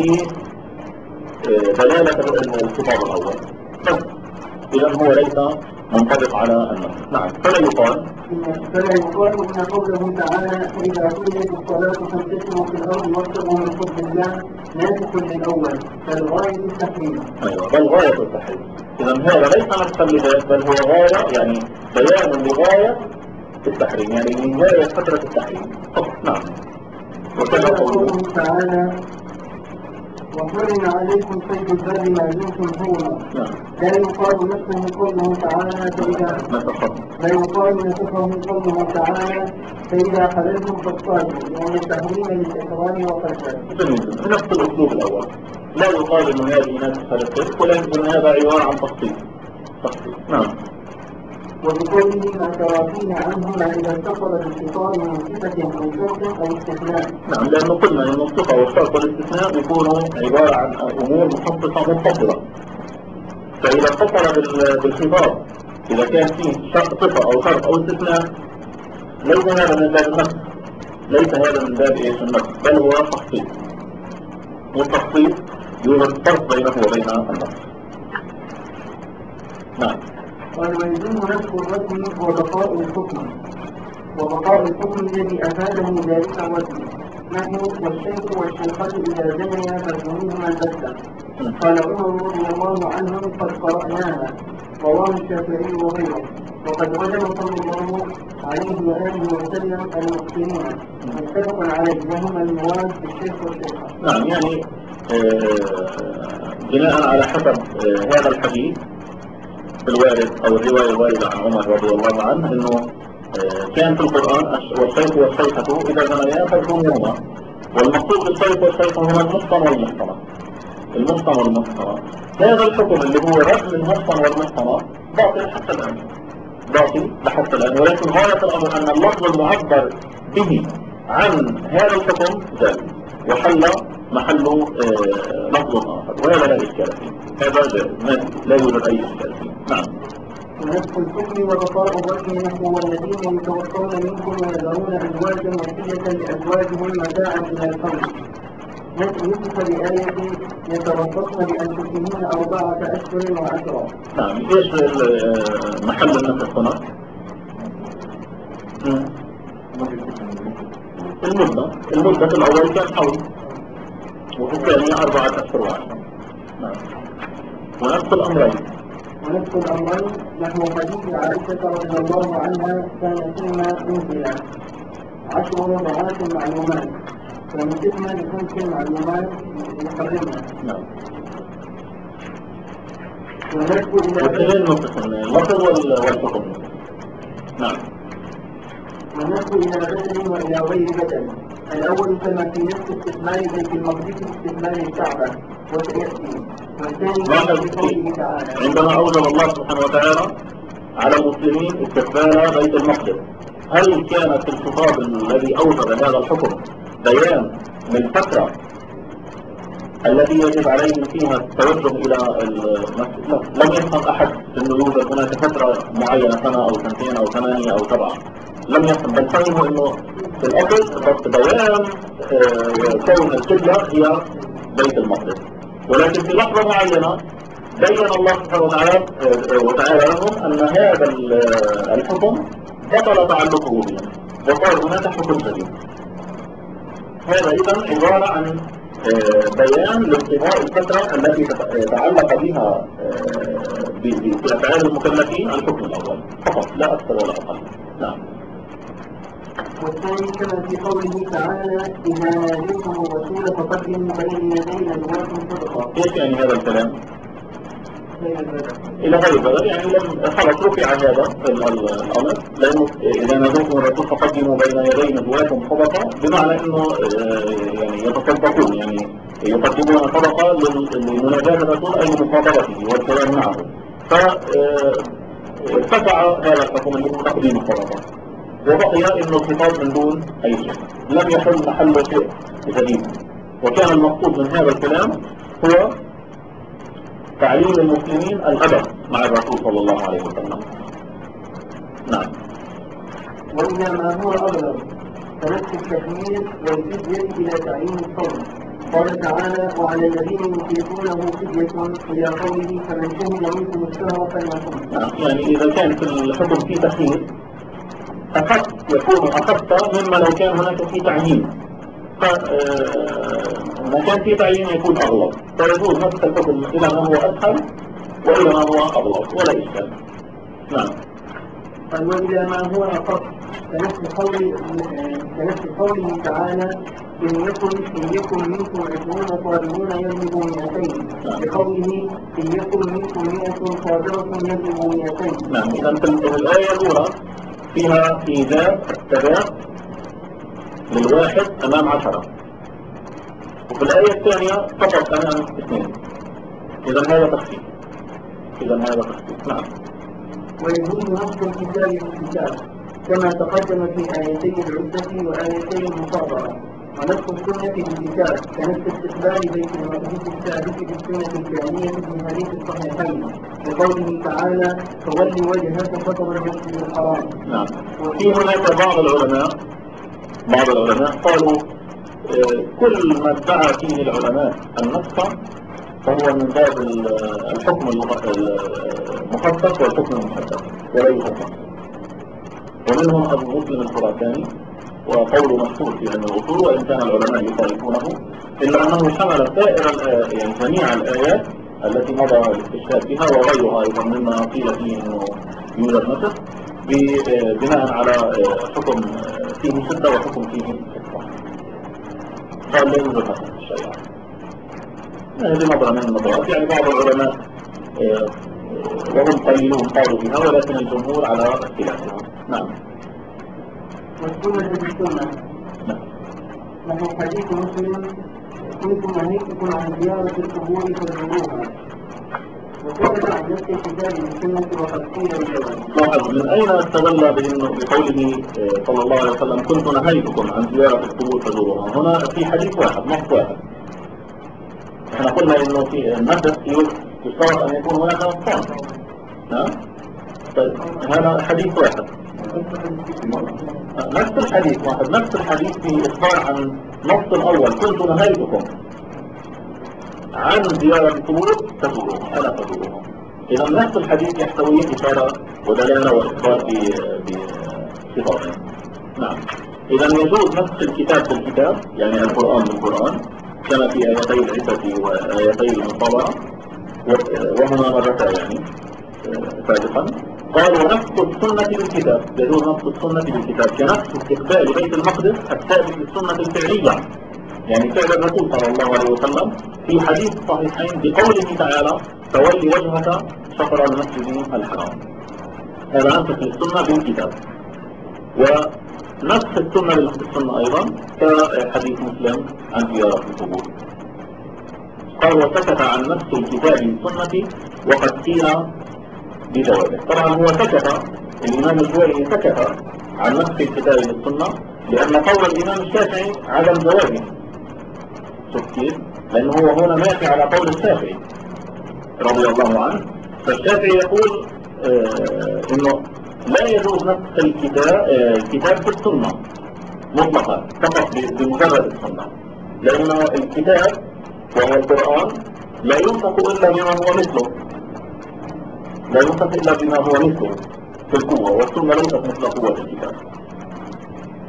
بدلالة الخطاب الأول، بس إذا هو ليس منطبق على النص. نعم، فلا يقال إن قوله تعالى إذا قيلت الصلاة فانتشروا في الأرض وابتغوا من فضل الله ناسخ للأول، فالغاية التحريم. أيوة، بل غاية التحريم. إذا هذا ليس نصا لذات، بل هو غاية، يعني بيان لغاية التحريم، يعني من غاية فترة التحريم. نعم. وكذا قوله تعالى وحرم عليكم صيد البر ما دمتم حرما. لا يقال نفسه قوله تعالى لا يقال نفسه قوله تعالى فإذا حللتم فاصطادوا، لأن التحريم للإحرام وقتله. نفس الأسلوب الأول، لا يقال إن هذه ناسخة للصيد، ولكن هذا عبارة عن تخصيص. نعم. وبقوله ما تراكين عنهما إذا اتصل بالخطاب من صفة أو شرط أو استثناء. نعم، لأنه قلنا إن الصفة والشرط والاستثناء يكونوا عبارة عن أمور مخصصة منفصلة، فإذا اتصل بالخطاب إذا كان فيه صفة أو شرط أو استثناء ليس هذا من باب النص، ليس هذا من باب النص، بل هو تخصيص، والتخصيص يوجد فرق بينه وبين النص. نعم. ويلزم نفس الرسم وبقاء الحكم، وبقاء الحكم الذي أفاده ذلك الرسم، نحن والشيخ والشيخة إذا زنيا فارجموهما البتة. قال عمر رضي الله عنه قد قرأناها، رواه الشافعي وغيره، وقد رجم صلى الله عليه وآله وسلم المحسنين، متفق عليه، وهما المواد الشيخ والشيخة. نعم، يعني بناء على حسب هذا الحديث الوارد أو الرواية الواردة عن عمر رضي الله عنه أنه كان في القرآن والشيخ والشيخة إذا زنيا فارجموهما، والمقصود بالشيخ والشيخة هنا المحصن والمحصنة، المحصن والمحصنة. هذا الحكم اللي هو رجم المحصن والمحصنة باطل حتى الآن، باطل حتى الآن، ولكن غاية الأمر أن اللفظ المعبر به عن هذا الحكم جاز وحل محله لفظ آخر، وهذا لا إشكال فيه، هذا جاز، لا يوجد أي إشكال فيه. نعم. ونفس الحكم وبقاء الرجم نحو الذين يتوفون منكم ويذرون أزواجا وصية لأزواجهم متاعا إلى الحول، نسخ بآية يتربصن بأنفسهن 4 أشهر و10. نعم، إيش محل النسخ هنا؟ المدة في الأول كان حول، وفي الثانية 4 أشهر و10. نعم. ونفس الأمرين نحو حديث عائشة رضي الله عنها كان فيما أنزل 10 رضعات معلومات، ومسكنا ب5 معلومات يحرمنا. نعم. وكذلك اللفظ والحكم. نعم. ونحو إلى بدل وإلى غير بدل، الأول كما في نفس استثمار بيت المقدس استثمار الكعبة وسيأتي، والثاني عندما أوجب الله سبحانه وتعالى على المسلمين استقبال بيت المقدس، هل كانت الخطاب الذي أوجب هذا الحكم بيان للفترة التي يجب عليهم فيها التوجه إلى المسجد؟ لم يفهم أحد أنه يوجد هناك فترة معينة، سنة أو 2 أو 8 أو 7، لم يفهم، بل فهموا أنه في الأصل بس بيان كون القبلة هي بيت المقدس، ولكن في لحظة معينة بين الله سبحانه وتعالى لهم أن هذا الحكم بطل تعلقه بهم، وصار هناك حكم جديد. هذا إذا عبارة عن بيان لانقضاء الفترة التي تعلق بها بأفعال المكلفين الحكم الأول فقط لا أكثر ولا أقل. نعم. والثاني كما في قوله تعالى إذا ناديتم الرسول فقدموا بين يدي نجواكم صدقة. ايش يعني هذا الكلام؟ إلى غير ذلك يعني لم خلص رفع هذا الأمر، لأنه إذا ناديتم الرسول فقدموا بين يدي نجواكم صدقة، بمعنى أنه يعني يتصدقون، يعني يقدمون صدقة لمناجاة الرسول أي مخاطبته والكلام معه، فارتفع هذا الحكم اللي هو تقديم الصدقة، وبقي انه الخطاب من دون اي شيء، لم يحل محل شيء جديد. وكان المقصود من هذا الكلام هو تعليم المسلمين الادب مع الرسول صلى الله عليه وسلم. نعم. وإذا ما هو أبلغ فنفس التكبير والفدية إلى تعيين الصوم. قال تعالى وعلى الذين يطيقونه فدية إلى قوله فمن شهد منكم الشهر فليصم. نعم، يعني إذا كان في الحكم في تخيير أخف يكون أخف مما لو كان هناك في تعيين، فما كان في تعيين يكون أغلب، فيجوز نفس الحكم إلى ما هو أسهل وإلى ما هو أغلب ولا إشكال. نعم. وإلى ما هو أخف كنفس قوله تعالى إن يكن منكم 20 صابرون يغلبوا 200 بقوله إن يكن منكم 100 صابرة يغلبوا 200. نعم، إذا في الآية الأولى فيها إيجاب الثبات للواحد أمام 10، وفي الآية الثانية فقط أمام 2. إذا هذا تخفيف. نعم. ويجوز نص الكتاب بالكتاب كما تقدم في آيتي العدة وآيتي المصابرة، ونص السنة بالكتاب كنص استقبال بيت المقدس الثابت بالسنة الفعلية في حديث الصحيحين بقوله تعالى فول وجهك شطر المسجد الحرام. نعم. وفي هناك بعض العلماء قالوا كل ما ادعى فيه العلماء النص فهو من باب الحكم المخصص والحكم المحدد ولا يخصص. ومنهم أبو مسلم الخراساني وقوله مشهور في علم الأصول، وإن كان العلماء يخالفونه إلا أنه حمل يعني جميع الآيات التي مضى الاستشهاد بها وغيرها أيضا مما قيل فيه أنه يوجد نسخ بناء على حكم فيه شدة وحكم فيه قصة، قال لا يوجد نسخ في الشريعة. هذه نظرة من النظرات، يعني بعض العلماء وهم قليلون قالوا بها ولكن الجمهور على اختلافها. نعم. والسنة بالسنة. نحن حديث مسلم كنت نهيتكم عن زيارة القبور فزوروها، وثبت عن نفس الكتاب بالسنة وقد قيل بالجواز. لاحظ من أين استدل بقوله صلى الله عليه وسلم كنت نهيتكم عن زيارة القبور فزوروها؟ هنا في حديث واحد، نص واحد. احنا قلنا انه في النفس يشترط ان يكون هناك نصان. نعم. طيب هذا حديث واحد، نفس الحديث فيه إخبار عن نص الأول كنت نهيتكم عن زيارة القبور فزوروها ألا فزوروها. إذا نفس الحديث يحتوي إشارة ودلالة وإخبار بخطابين. نعم. إذا يجوز نسخ الكتاب بالكتاب، يعني القرآن بالقرآن، كما في آيتي العزة وآيتي المصابرة، وهما مرتا يعني سابقا. قال ونسخ السنة بالكتاب، يجوز نسخ السنة بالكتاب كنسخ استقبال بيت المقدس الثابت للسنة الفعلية، يعني فعل الرسول صلى الله عليه وسلم في حديث الصحيحين بقوله تعالى فولي وجهك شطر المسجد الحرام. هذا نسخ للسنة بالكتاب. ونسخ السنة للسنة أيضا كحديث مسلم عن زيارة القبور. قال وسكت عن نسخ الكتاب للسنة وقد قيل بجوازه. طبعا هو سكت، الإمام الجويني سكت عن نسخ الكتاب للسنة لأن قول الإمام الشافعي عدم جوازه. شوف كيف؟ لأنه هو هنا ماشي على قول الشافعي رضي الله عنه، فالشافعي يقول إنه لا يجوز نسخ الكتاب بالسنة مطلقا فقط بمجرد السنة، لأن الكتاب وهو القرآن لا ينطق إلا بما هو مثله، في القوة، والسنة ليست مثل قوة الكتاب.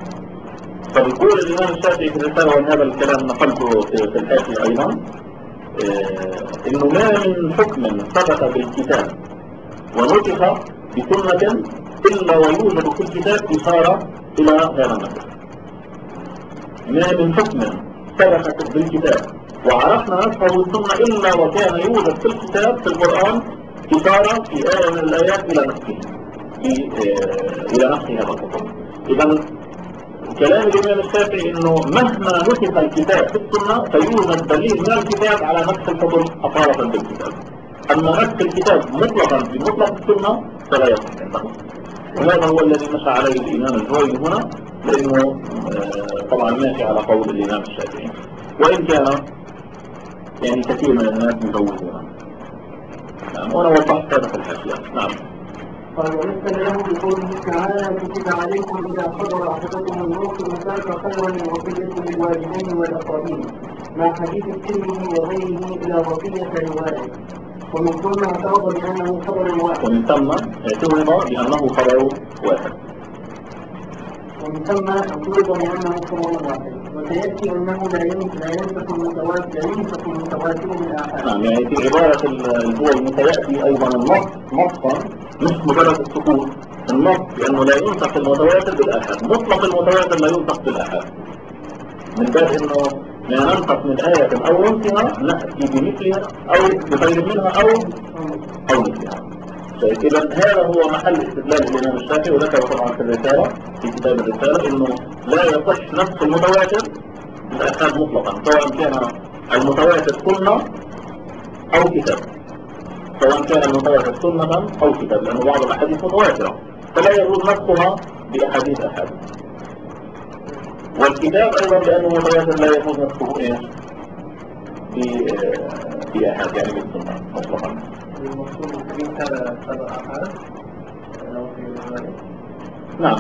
فبيقول الإمام الشافعي في الرسالة، وهذا الكلام نقلته في الحاشية أيضا، إنه ما من حكم ثبت بالكتاب ونطق بسنة إلا ويوجد في الكتاب إشارة إلى هذا النسخ. ما من حكم ثبت بالكتاب وعرفنا نسخه السنة إلا وكان يوجد في الكتاب في القرآن إشارة في آية من الآيات إلى نسخه، إلى نسخ هذا الحكم. إذا كلام الإمام الشافعي إنه مهما نسخ الكتاب في السنة فيوجد دليل من الكتاب على نسخ الحكم أصالة بالكتاب. أما نسخ الكتاب مطلقا بمطلق السنة فلا يصح عنده. وهذا هو الذي مشى عليه الإمام الجويني هنا، لأنه طبعا ماشي على قول الإمام الشافعي، وإن كان يعني كثير من الناس يزودونه. نعم، وأنا وضحت هذا في الحاشية. نعم. قال ومثل له بقوله تعالى كتب عليكم إذا حضر أحدكم الموت إن ترك خيرا الوصية للوالدين والأقربين، مع حديث الترمذي وغيره إلى وصية الوالد. ومن ثم اعترض بأنه خبر واحد. ومن ثم اعترض بأنه خبر واحد. وسيأتي أنه لا ينفق المتواتر بالآحاد. نعم، يعني في عبارة الجويني سيأتي أيضا النص نصا مش مجرد السكوت، النص بأنه لا ينفق المتواتر بالآحاد، مطلق المتواتر لا ينفق بالآحاد، من باب أنه ما ننفق من آية أو ننسها نأتي بمثلها أو بخير منها أو مثلها. إذا هذا هو محل استدلال الإمام الشافعي، وذكر طبعا في الرسالة في كتاب الرسالة إنه لا يصح نفس المتواتر بالآحاد مطلقا، سواء كان المتواتر سنة أو كتاب، سواء كان المتواتر سنة أو كتاب، لأن بعض الأحاديث متواترة فلا يجوز نفسها بأحاديث أحاد. والكتاب أيضا لأنه متواتر لا يجوز نفسه إيه في أحاد، يعني بالسنة مطلقا. نعم.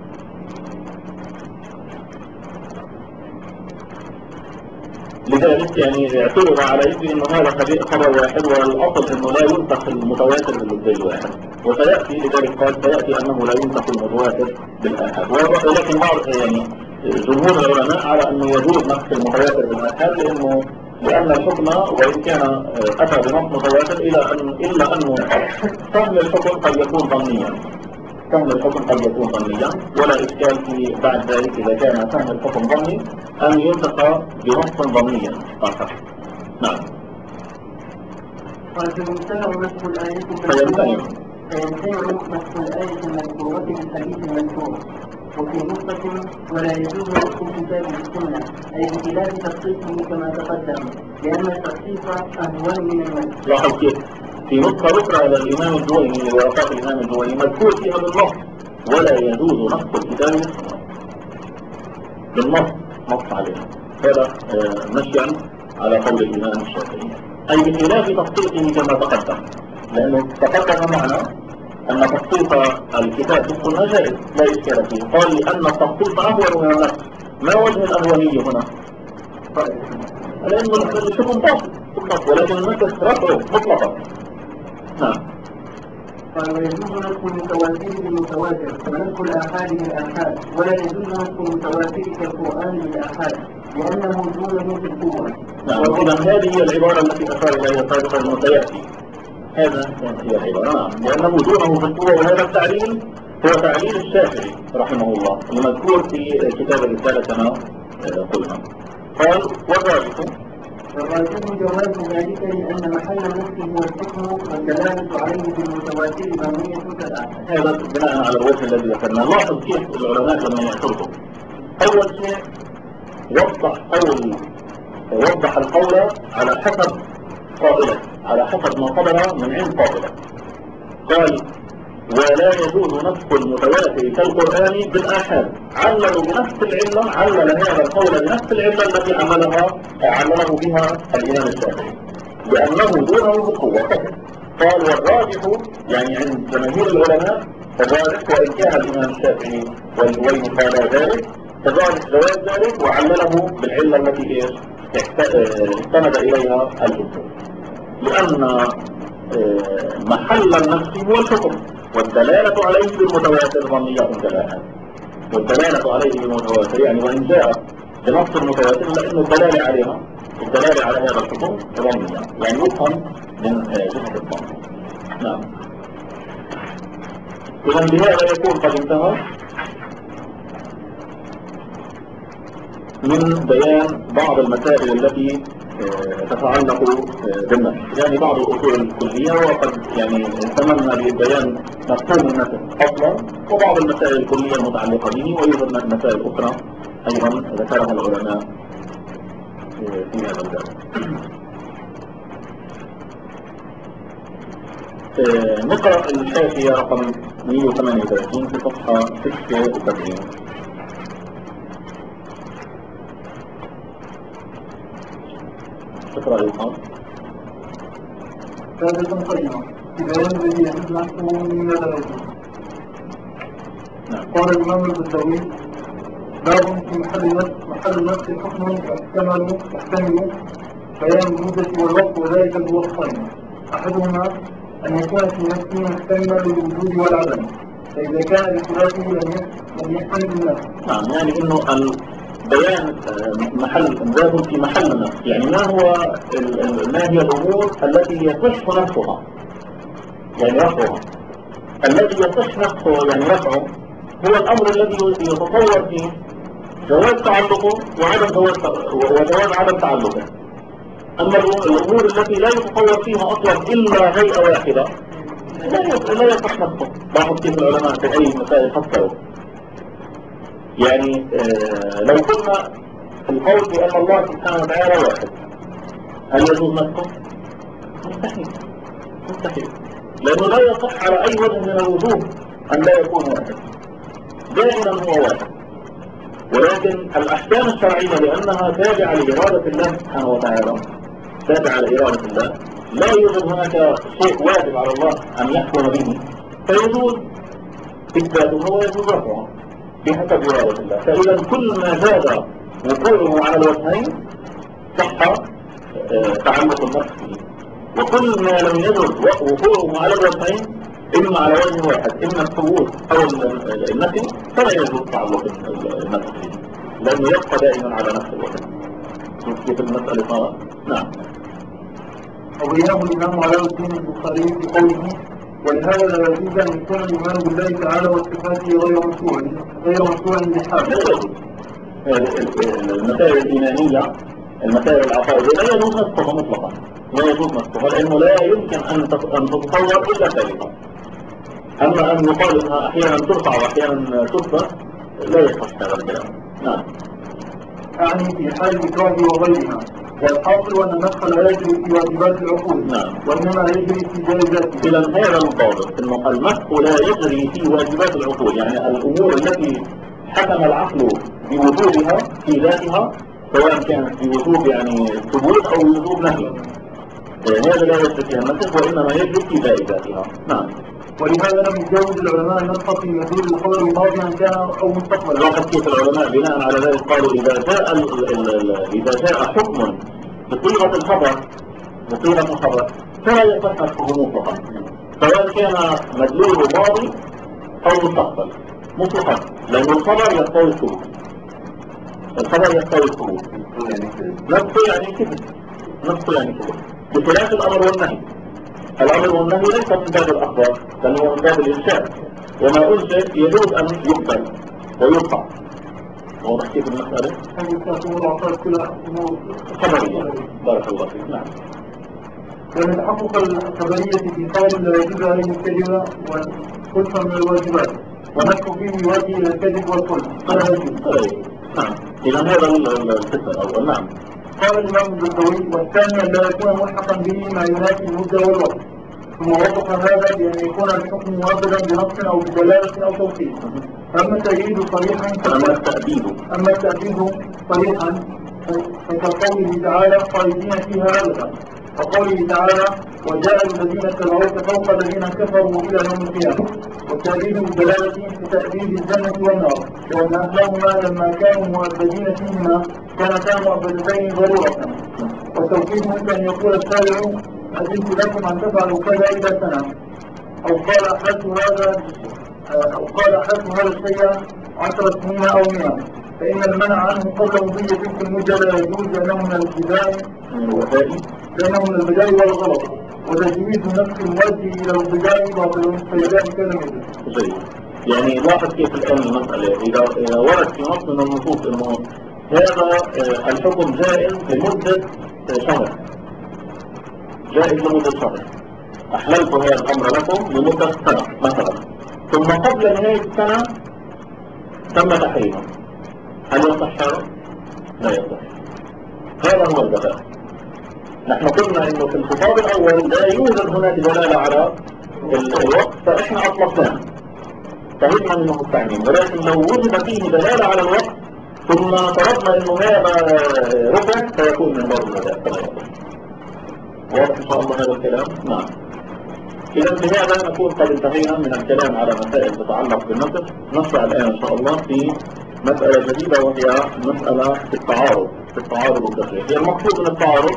لذلك يعني اعترض عليه بأنه هذا خبر واحد، والأصل أنه لا ينسخ المتواتر بالدليل الواحد، وسيأتي لذلك قال سيأتي أنه لا ينسخ المتواتر بالآحاد. ولكن بعض يعني جمهور العلماء على أنه يجوز نسخ المتواتر بالآحاد، لأن الحكم وإن كان أتى بنص متواتر إلا أنه فهم الحكم قد يكون ظنيا، فهم الحكم قد يكون ظنيا، ولا إشكال في بعد ذلك إذا كان فهم الحكم ظني أن ينسخ بنص ظنيا فقط. نعم. فيمتنع نسخ الآية المذكورة بالحديث المذكور، وفي نسخة ولا يجوز نسخ الكتاب بالسنة، أي بخلاف تخصيصه كما تقدم، لأن التخصيص أهون من النسخ. لاحظ كيف في نسخة أخرى إلى الإمام الجويني ورقات الإمام الجويني مذكور فيها بالنص ولا يجوز نسخ الكتاب بالسنة، بالنص نص عليها، هذا مشيا على قول الإمام الشافعي، أي بخلاف تخصيصه كما تقدم، لأنه تقدم معنا أن تخصيص الكتاب بالسنة جائز لا إشكال فيه. قال لأن التخصيص أهون من النسخ. ما وجه الأهونية هنا؟ لأن الحكم باطل ولكن النسخ رفعه مطلقا. نعم. قال ويجوز نسخ المتواتر بالمتواتر ونسخ الآحاد بالآحاد، ولا يجوز نسخ المتواتر كالقرآن بالآحاد لأنه دونه في القوة. نعم، إذا هذه هي العبارة التي أشار إليها سابقا أنه سيأتي، هذا هي العبارة. نعم، لأنه دونه في القوة، وهذا التعليل هو تعليل الشافعي رحمه الله المذكور في كتاب الرسالة كما قلنا. قال والراجح جواز ذلك لأن محل النسخ هو الحكم والدلالة عليه بالمتواتر ضمنية كالآحاد. هذا بناء على الوجه الذي ذكرناه. لاحظ كيف العلماء لما يعترضوا أول شيء وضح القول على حسب قائله، على حسب ما قدر من عند قائله. قال ولا يجوز نسخ المتواتر كالقرآن بالآحاد، علّلوا بنفس العلة، علّل هذا القول بنفس العلة التي علّله بها الإمام الشافعي لأنه دونه بقوة. قال والراجح يعني عند جماهير العلماء الراجح، وإن كان الإمام الشافعي والجويني قال ذلك، فالراجح جواز ذلك وعلّله بالعلة التي استند إليها الجمهور، لأن محل النسخ هو الحكم والدلالة عليه بالمتواتر ظنية كالآحاد، والدلالة عليه بمتواتر، يعني وإن جاءت بنص المتواتر لأن الدلالة عليها على هذا الحكم ظنية، يعني يفهم من جهة الظن. نعم. إذا بهذا يكون قد انتهى من بيان بعض المسائل التي تتعلق بالنسخ، يعني بعض الأصول الكلية، وقد يعني اهتممنا ببيان مفهوم النسخ أصلا وبعض المسائل الكلية المتعلقة به، ويوجد مسائل أخرى أيضا ذكرها العلماء في هذا الباب. نقرأ الحاشية رقم 138 في صفحة 76. اقرأ يوحنا. ثالثا قيمة ببيان الذي يجوز نفسه من لا يجوز. قال الإمام البزاوي: باب في محل نفس حكم يحتمل بيان الجودة والوقت، وذلك الوصفين: أحدهما أن يكون في نفسه محتملا للوجود والعدم، فإذا كان بخلافه لم يحتمل النفس. نعم، يعني إنه بيان باب في محل النفس، يعني ما هي الأمور التي يصح نفسها، يعني رفعها. الذي يصح نفسه يعني رفعه هو الأمر الذي يتصور فيه جواز تعلقه وجواز عدم تعلقه. أما الأمور التي لا يتصور فيها أصلا إلا هيئة واحدة لا يصح نفسه. لاحظ كيف العلماء في أي مسائل فكروا. يعني لو قلنا القول بأن الله سبحانه وتعالى واحد، هل يجوز نفسه؟ مستحيل، لأنه لا يصح على أي وجه من الوجوه أن لا يكون واحد، دائما هو واحد. ولكن الأحكام الشرعية لأنها تابعة لإرادة الله سبحانه وتعالى، تابعة لإرادة الله، لا يوجد هناك شيء واجب على الله أن يحكم به، فيجوز إثباته ويجوز رفعه بحسب إرادة الله. فإذا كل ما زاد وقوعه على الوجهين صح تعلق النفس به، وكل ما لم يجد وقوعه على الوجهين إما على وجه واحد، إما الثبوت أو النفي، فلا يجوز تعلق النفس به، لأنه يبقى دائما على نفس الوجه. كيف المسألة صارت؟ نعم. وبينه الإمام علاء الدين البخاري في قوله: ولهذا لا يجوز أن يكون الإيمان بالله تعالى وصفاته غير مشروع بحال. المسائل الإيمانية، المسائل العقائدية لا يجوز نفسها مطلقا، لا يجوز نفسها، لأنه لا يمكن أن تتصور إلا ثالثا. أما أن يقال أنها أحيانا ترفع وأحيانا ترفع لا يصح هذا الكلام. نعم. أعني في حال الإكراه وغيرها، والحاصل أن النسخ لا يجري في واجبات العقول، نعم، وإنما يجري في جائزاته. إذا هذا الضابط، أنه النسخ لا يجري في واجبات العقول، يعني الأمور التي حكم العقل بوجوبها في ذاتها، سواء كانت بوجوب يعني ثبوت أو وجوب نفي، هذا لا يجري فيها النسخ، وإنما يجري في جائزاتها. نعم. ولهذا لم يجوز العلماء النسخ في مدلول القول ماضيا كان أو مستقبلا. لاحظ كيف العلماء بناء على ذلك قالوا إذا جاء حكم بصيغة الخبر فلا يصح نسخه مطلقا، سواء كان مدلوله ماضي أو مستقبل مطلقا، لأن الخبر يقتضي الثبوت. نفسه يعني كذب بخلاف الأمر والنهي. الأمر والنهي ليس من باب الأخبار، بل هو من باب الإرشاد، وما أنشئ يجوز أن يقبل ويرفع. واضح كيف المسألة؟ خبرية. بارك الله فيك. نعم. ومن تحقق الخبرية في قول لا يجوز عليه الكلمة والخلفة من الواجبات، ونحكم فيه يؤدي إلى الكذب والخلف فلا يجوز. نعم. إذا هذا القسم الأول. نعم. قال الإمام البزاوي: والثاني أن لا يكون ملحقا به ما ينافي المدة والوقت، ثم وصف هذا بأن يكون الحكم مؤبدا بنص أو بدلالة أو توصيف. أما التأييد صريحا أما التأكيد صريحا فكقوله تعالى: خالدين فيها أبدا، وقوله تعالى: وجاء الذين اتبعوك فوق الذين كفروا إلى يوم القيامة. والتأكيد بدلالة كتأكيد الجنة والنار، لأن أهلهما لما كانوا مؤبدين فيهما كانتا مؤبدتين ضرورة. والتوكيد ممكن أن يقول الشارع: أذنت لكم أن تفعلوا كذا إلى سنة، أو قال أحدث هذا الشيء 10 سنين أو 100، فإن المنع عنه قبل مضي تلك المدة لا يجوز لأنه من البداية والغلط، وتجويز نفس المؤدي إلى البداية باطل، فلذلك كان مثله. يعني لاحظ كيف الآن المسألة إذا ورد في نص من النصوص إنه هذا الحكم جائز لمدة شهر، جائز لمدة شهر، أحللت هذا الأمر لكم لمدة سنة مثلا، ثم قبل نهاية السنة تم تحريمه، هل يصح هذا؟ لا يصح. هذا هو البداء. نحن قلنا إنه في الخطاب الأول لا يوجد هناك دلالة على الوقت، فإحنا أطلقناه فهمنا منه التعميم، ولكن لو وجد فيه دلالة على الوقت ثم طلبنا إنه هذا رفع فيكون من باب البداء. واضح إن شاء الله هذا الكلام؟ نعم. إذا بهذا نكون قد انتهينا من الكلام على مسائل تتعلق بالنسخ. نشرع الآن إن شاء الله في مسألة جديدة، وهي مسألة في التعارض الدقيق. هي المقصود من التعارض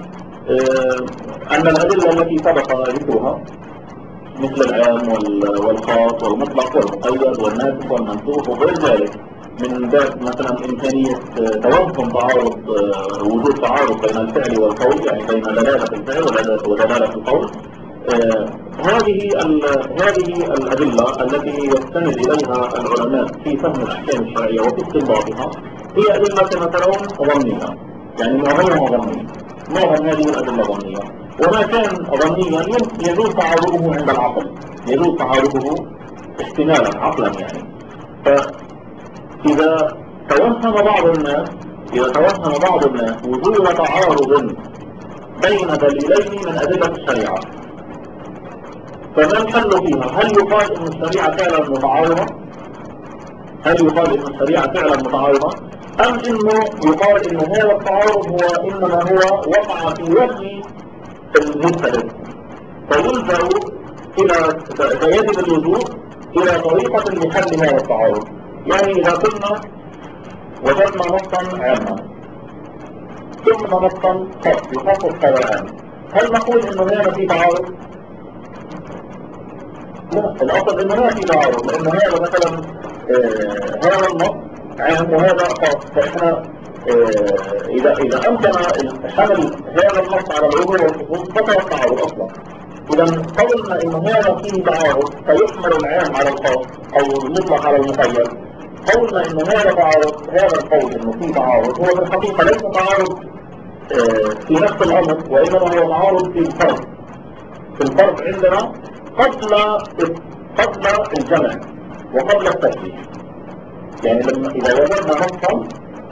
أن الأدلة التي سبق ذكرها مثل العام والخاص والمطلق والمقيد والناسخ والمنسوخ وغير ذلك، من باب مثلا إمكانية توهم وجود تعارض بين الفعل والقول، يعني بين دلالة الفعل ودلالة القول. هذه الأدلة التي يستند إليها العلماء في فهم الأحكام الشرعية وفي استنباطها هي أدلة كما ترون ظنية، يعني معظمها ظنية، معظم هذه الأدلة ظنية، وما كان ظنيا يجوز تعارضه عند العقل، يجوز تعارضه احتمالا عقلا يعني. فإذا توهم بعض الناس وجود تعارض بين دليلين من أدلة الشريعة، فما الحل فيها؟ هل يقال إن الشريعة فعلا متعارضة؟ أم إنه يقال إن هذا التعارض هو إنما هو وقع في وجه المجتهد، فيجب اللجوء إلى طريقة لحل هذا التعارض. يعني إذا كنا وجدنا نصا عاما ثم نصا خاص يخصص هذا العام، هل نقول إنه هذا في تعارض؟ لا، الأصل إنه ما في تعارض، لأن هذا مثلا هذا النص عام وهذا خاص، فإحنا إذا أمكن حمل هذا النص على العموم والخصوص فصار التعارض أصلا. إذا قولنا إن هذا فيه تعارض فيحمل العام على الخاص أو المطلق على المقيد، قولنا إن هذا تعارض، هذا القول إنه فيه تعارض هو في الحقيقة ليس تعارض في نفس الأمر، وإنما هو تعارض في الفرق عندنا قبل الجمع وقبل التكليف. يعني إذا وجدنا نصا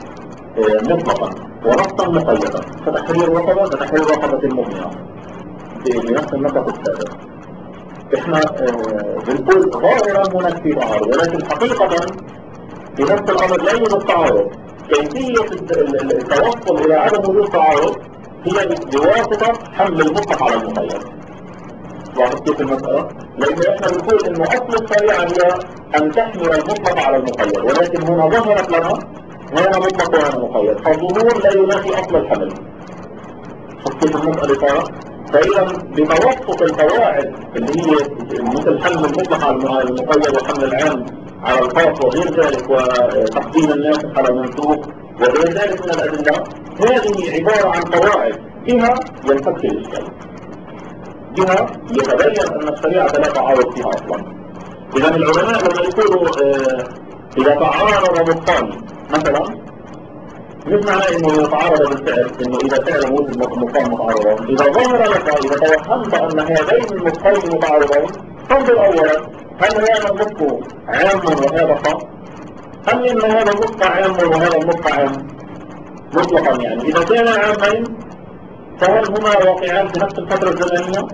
مطلقا ونصا مقيدا فتحرير رقبة المؤمنة بنفس النقطة السادسة، احنا بنقول ظاهرا هناك في تعارض، ولكن حقيقة في نفس الأمر لا يوجد تعارض. كيفية التوصل إلى عدم وجود تعارض هي بواسطة حمل المطلق على المقيد. واضح كيف المسألة؟ لأن احنا بنقول إنه أصل الشريعة هي أن تحمل المطلق على المقيد، ولكن هنا ظهرت لنا هنا مطلق وهنا مقيد، فالظهور لا ينافي أصل الحمل. شوف كيف المسألة صارت؟ فإذا بتوسط القواعد اللي هي مثل حمل المطلق على المقيد وحمل العام على الخاص وغير ذلك وتقديم الناسخ على المنسوخ وغير ذلك من الأدلة، هذه عبارة عن قواعد بها ينفك الإشكال، بها يتبين أن الشريعة لا تعارض فيها أصلا. إذا العلماء لما يقولوا إذا تعارض نصان مثلا، مش معناه انه يتعارض بالفعل، انه اذا فعلا وجد نصان متعارضان، اذا ظهر لك، اذا توهمت ان هذين النصين متعارضين، فانظر اولا هل هذا النص عام وهذا خاص، ام ان هذا النص عام وهذا النص عام مطلقا. يعني اذا كان عامين فهل هما واقعان في نفس الفترة الزمنية؟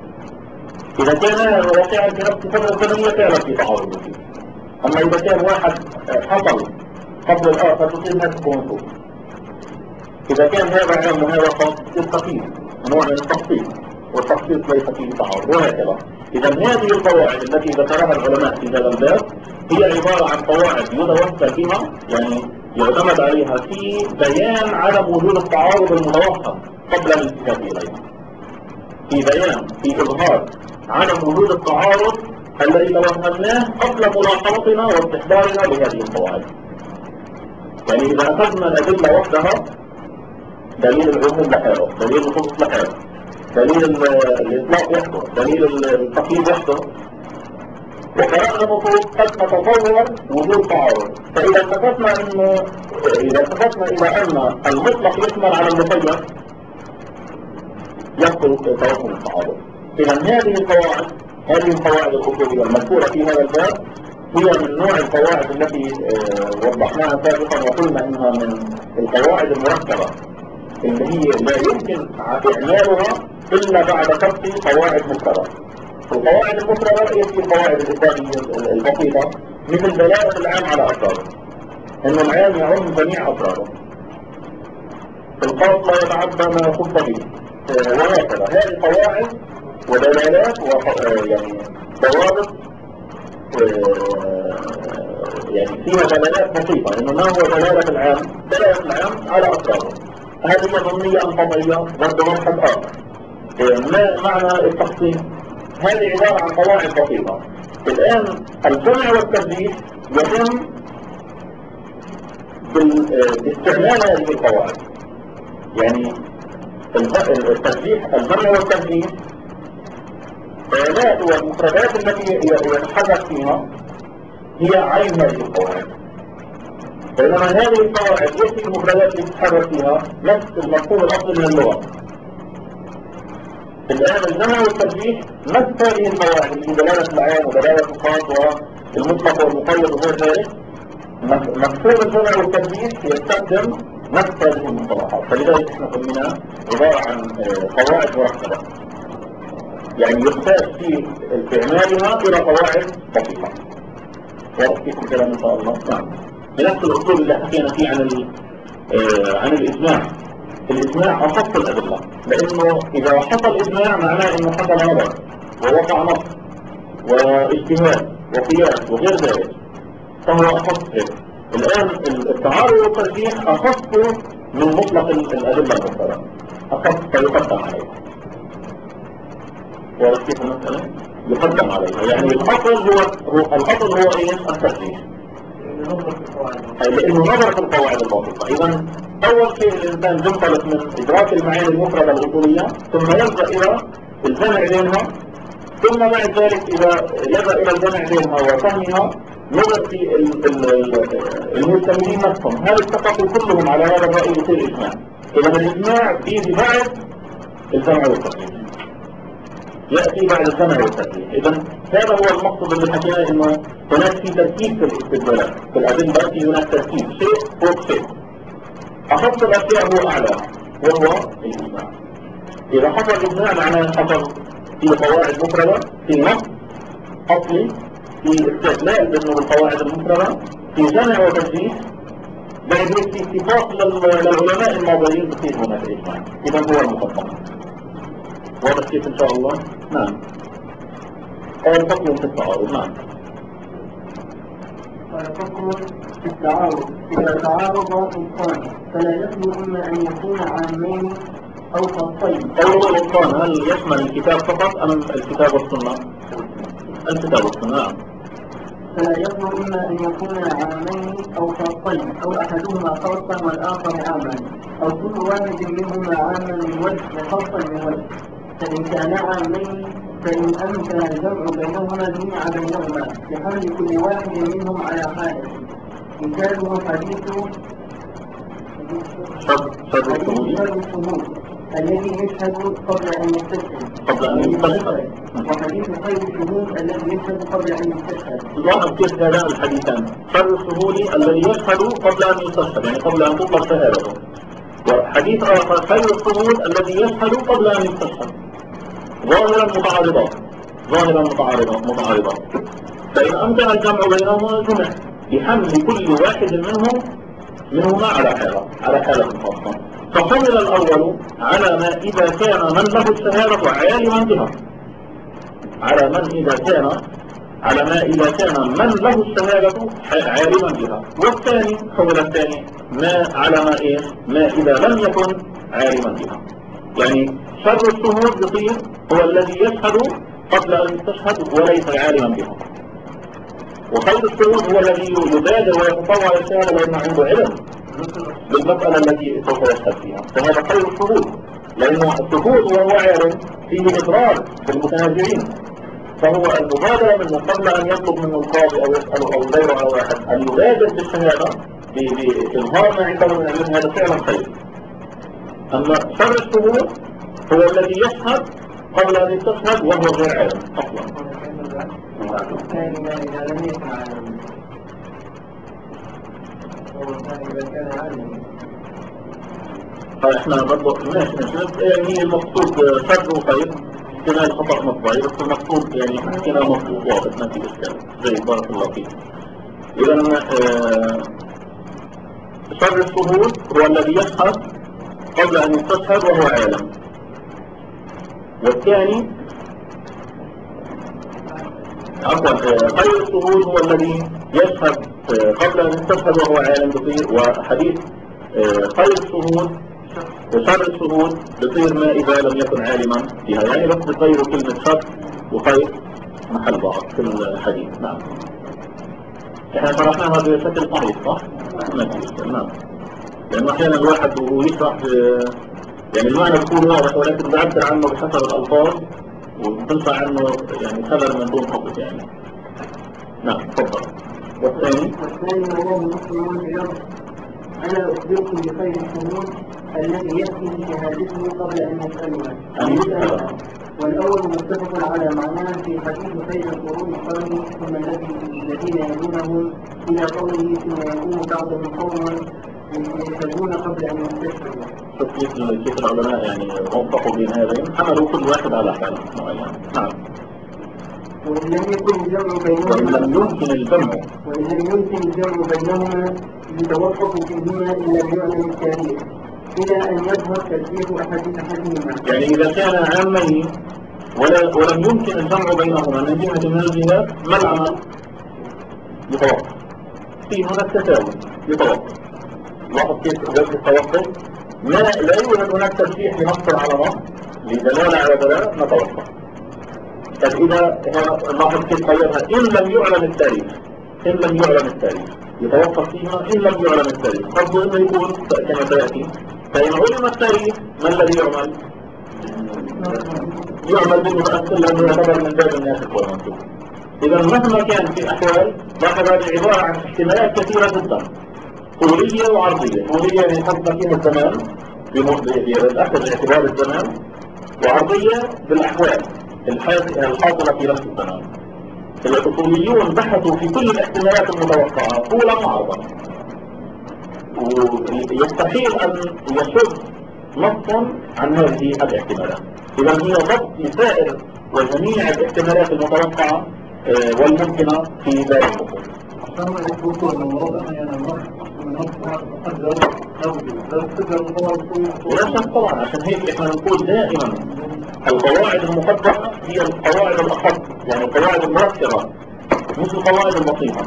اذا كان واقعان في نفس الفترة الزمنية فعلا في تعارض فيه. اما اذا كان واحد حصل قبل الاخر تصير نفس منصوص. إذا كان هذا عام وهذا خاص يستقيم نوع من التخصيص، والتخصيص ليس فيه تعارض وهكذا. إذا هذه القواعد التي ذكرها العلماء في هذا الباب هي عبارة عن قواعد يتوسل بها، يعني يعتمد عليها في بيان عدم وجود التعارض المتوهم قبل الالتفات إليها، في بيان، في إظهار عدم وجود التعارض الذي توهمناه قبل ملاحظتنا واستحضارنا لهذه القواعد. يعني إذا أخذنا الأدلة وحدها، دليل العموم لحاله، دليل الخصوص لحاله، دليل الإطلاق وحده، دليل التقييد وحده، وقرأنا نصوص قد نتصور وجود تعارض. فإذا التفتنا إلى أن المطلق يشمل على المقيد يحصل توهم التعارض. إذا هذه القواعد الأصولية المذكورة في هذا الباب هي من نوع القواعد التي وضحناها سابقا وقلنا إنها من القواعد المركبة اللي هي لا يمكن إعمالها إلا بعد كسر قواعد مفردة. القواعد المفردة هي القواعد الإسلامية البسيطة، مثل دلالة العام على أفراده، إن العام يعم جميع أفراده، الخاص لا يتعدى ما يخص به، وهكذا. هذه قواعد ودلالات يعني ضوابط يعني فيها دلالات بسيطة، إنه ما هو دلالة العام؟ دلالة العام على أفراده، هذه ظنية أم قطعية ضد مبحث آخر. ما معنى التقسيم؟ هذه عبارة عن قواعد بسيطة. الآن الجمع والترجيح يتم باستعمال هذه القواعد. يعني الترجيح، الجمع والترجيح الآلات والمفردات التي يتحرك فيها هي عين هذه القواعد، بينما هذه القواعد يأتي المفردات التي تتحرك فيها نفس المفهوم الأصلي من اللغة. الآن الجمع والترجيح نفس هذه القواعد اللي دلالة العام ودلالة الخاص والمطلق والمقيد وغير ذلك، مفهوم الجمع والترجيح يستخدم نفس هذه المصطلحات. فلذلك احنا سميناه عبارة عن قواعد مركبة، يعني يحتاج في استعمالها إلى قواعد بسيطة. واضح كيف الكلام إن شاء الله؟ نعم. بنفس الأسلوب اللي حكينا فيه عن الإجماع. الإجماع أخص الأدلة، لأنه إذا حصل إجماع معناه إنه حصل نظر ووقع نص واجتهاد وقياس وغير ذلك، فهو أخص هيك. الآن التعارض والترجيح أخص من مطلق الأدلة المفردة، أخص فيقدم عليه. وكيف المسألة؟ يقدم عليها، يعني الأصل هو إيه؟ الترجيح، لأنه نظر في القواعد البسيطة. إذا أول شيء الإنسان ينطلق من إدراك المعاني المفردة الأصولية، ثم يلجأ إلى الجمع بينها، ثم بعد ذلك إذا لجأ إلى الجمع بينها وفهمها نظر في المجتمعين نفسهم، هل اتفقوا كلهم على هذا الرأي يصير إجماع. إذا الإجماع بيجي بعد الجمع والترجيح، يأتي بعد الجمع والترجيح. إذا هذا هو المقصد اللي حكيناه، إنه هناك في تركيب في الاستدلالات في الأدلة، في هناك تركيب شيء فوق شيء، أخص الأشياء هو أعلى وهو الإجماع. إذا حصل إجماع معناه حصل في قواعد مفردة، في نص أصلي، في استدلال بأنه القواعد المفردة، في جمع وترجيح، بعد هيك في اتفاق للعلماء الماضيين بصير هناك إجماع. إذا هو المقدم. واضح كيف إن شاء الله؟ نعم. الفصل في التعارض. نعم. الفصل في التعارض. إذا تعارض نصان فلا يخلو إما أن يكون عامين أو خاصين. قوله النصان هل يشمل الكتاب فقط أم الكتاب والسنة؟ الكتاب والسنة. نعم. فلا يخلو إما أن يكون عامين أو خاصين، أو أحدهما خاصا والآخر عاما، أو كل واحد منهما عاما من وجه وخاصا من وجه. فإن كان عامين فإن أمكن الجمع بينهما جمع بينهما بحمل كل واحد منهم على حاله. مثاله حديث شر الشهود الذي يشهد قبل أن يستشهد، وحديث خير الشهود الذي يشهد قبل أن يستشهد. لاحظ كيف هذان الحديثان، شر الشهود الذي يشهد قبل أن يستشهد، يعني قبل أن تطلق شهادته، وحديث آخر خير الشهود الذي يشهد قبل أن يستشهد. ظاهرا متعارضات. فإن أمكن الجمع بينهما جمع بحمل كل واحد منهما على حالة خاصة. فحمل الأول على ما إذا كان من له الشهادة عالما بها، على ما إذا كان من له الشهادة عالما بها. والثاني حمل الثاني ما إذا لم يكن عالما بها. يعني شر الشهود يصير هو الذي يشهد قبل أن يستشهد وليس عالما بها. وخير الشهود هو الذي يبادر ويتطوع للشهادة لأنه عنده علم بالمسألة التي سوف يشهد فيها، فهذا خير الشهود، لأنه الشهود وهو عالم فيه إضرار بالمتنازعين، فهو المبادرة منه قبل أن يطلب منه القاضي أو يسأله أو غيره أو واحد أن يبادر بالشهادة بإظهار ما عنده من العلم، هذا فعلا خير. أما شر الشهود هو الذي يشهد قبل أن يستشهد وهو غير عالم أصلا. إذا لم يكن عالما إذا كان عالما فإحنا برضو يعني المقصود شر وخير، احتمال خطأ مطبعي، بس المقصود يعني حكينا مقصود واضح ما في إشكال. زي بارك الله فيك. إذا شر الشهود هو الذي يشهد قبل أن يستشهد وهو عالم. والثاني خير الشهود هو الذي يشهد قبل أن يستشهد وهو عالم بصير. وحديث خير الشهود وشر الشهود بصير ما إذا لم يكن عالما بها، يعني بس بصير كلمة شر وخير محل بعض في الحديث. نعم، احنا شرحناها بشكل صحيح صح؟ نعم، لأن أحيانا الواحد وهو يشرح يعني المعنى بيكون واضح ولكن بعبر عنه بحسب الألفاظ وبتنفع عنه يعني خبر من دون حقق يعني. نعم تفضل. والثاني رواه مسلم بلفظ أنا أخبركم بخير الشهود الذي يكفي بشهادته قبل أن يسألها. والأول متفق على معناه في حديث خير القرون قرني ثم الذين يلونهم إلى قوله ثم يكون بعضهم قوما يشهدون قبل أن يستشهدوا. كيف العلماء يعني وفقوا بين هذين، حملوا كل واحد على حال معين. نعم. وإن لم يكن الجمع بينهما يتوقف فيهما إلا بيعلم التاريخ إلى أن يظهر ترجيح أحدهما. يعني إذا كان عامين ولم يمكن الجمع بينهما من جهة من الجهات، ما العمل؟ يتوقف. في هناك تساوي يتوقف. لاحظ كيف جلسة التوقف؟ لا يوجد هناك ترجيح لنص على نص لدلالة على دلالة، نتوقف. طيب إذا لاحظ كيف غيرها؟ إن لم يعلم التاريخ يتوقف فيها. إن لم يعلم التاريخ قد إنه يكون كما سيأتي. فإن علم التاريخ ما الذي يعمل؟ يعمل بالمتأثر لأنه يعتبر من باب الناسخ والمنسوخ. إذا مهما كان في أحوال، لاحظ هذه عبارة عن احتمالات كثيرة جدا، طولية وعرضية. طولية يعني حسب فيها الزمان بالأخذ باعتبار الزمان، وعرضية بالأحوال الحاصلة في نفس الزمان. الأصوليون بحثوا في كل الاحتمالات المتوقعة طولا وعرضا، ويستحيل أن يشد نصا عن هذه الاحتمالات. إذا هي ضبط لسائر وجميع الاحتمالات المتوقعة والممكنة في ذلك الوقت. لا شك طبعا، عشان هيك احنا نقول دائما القواعد المطبقة هي القواعد الأخص، يعني القواعد المركبة مش القواعد البسيطة.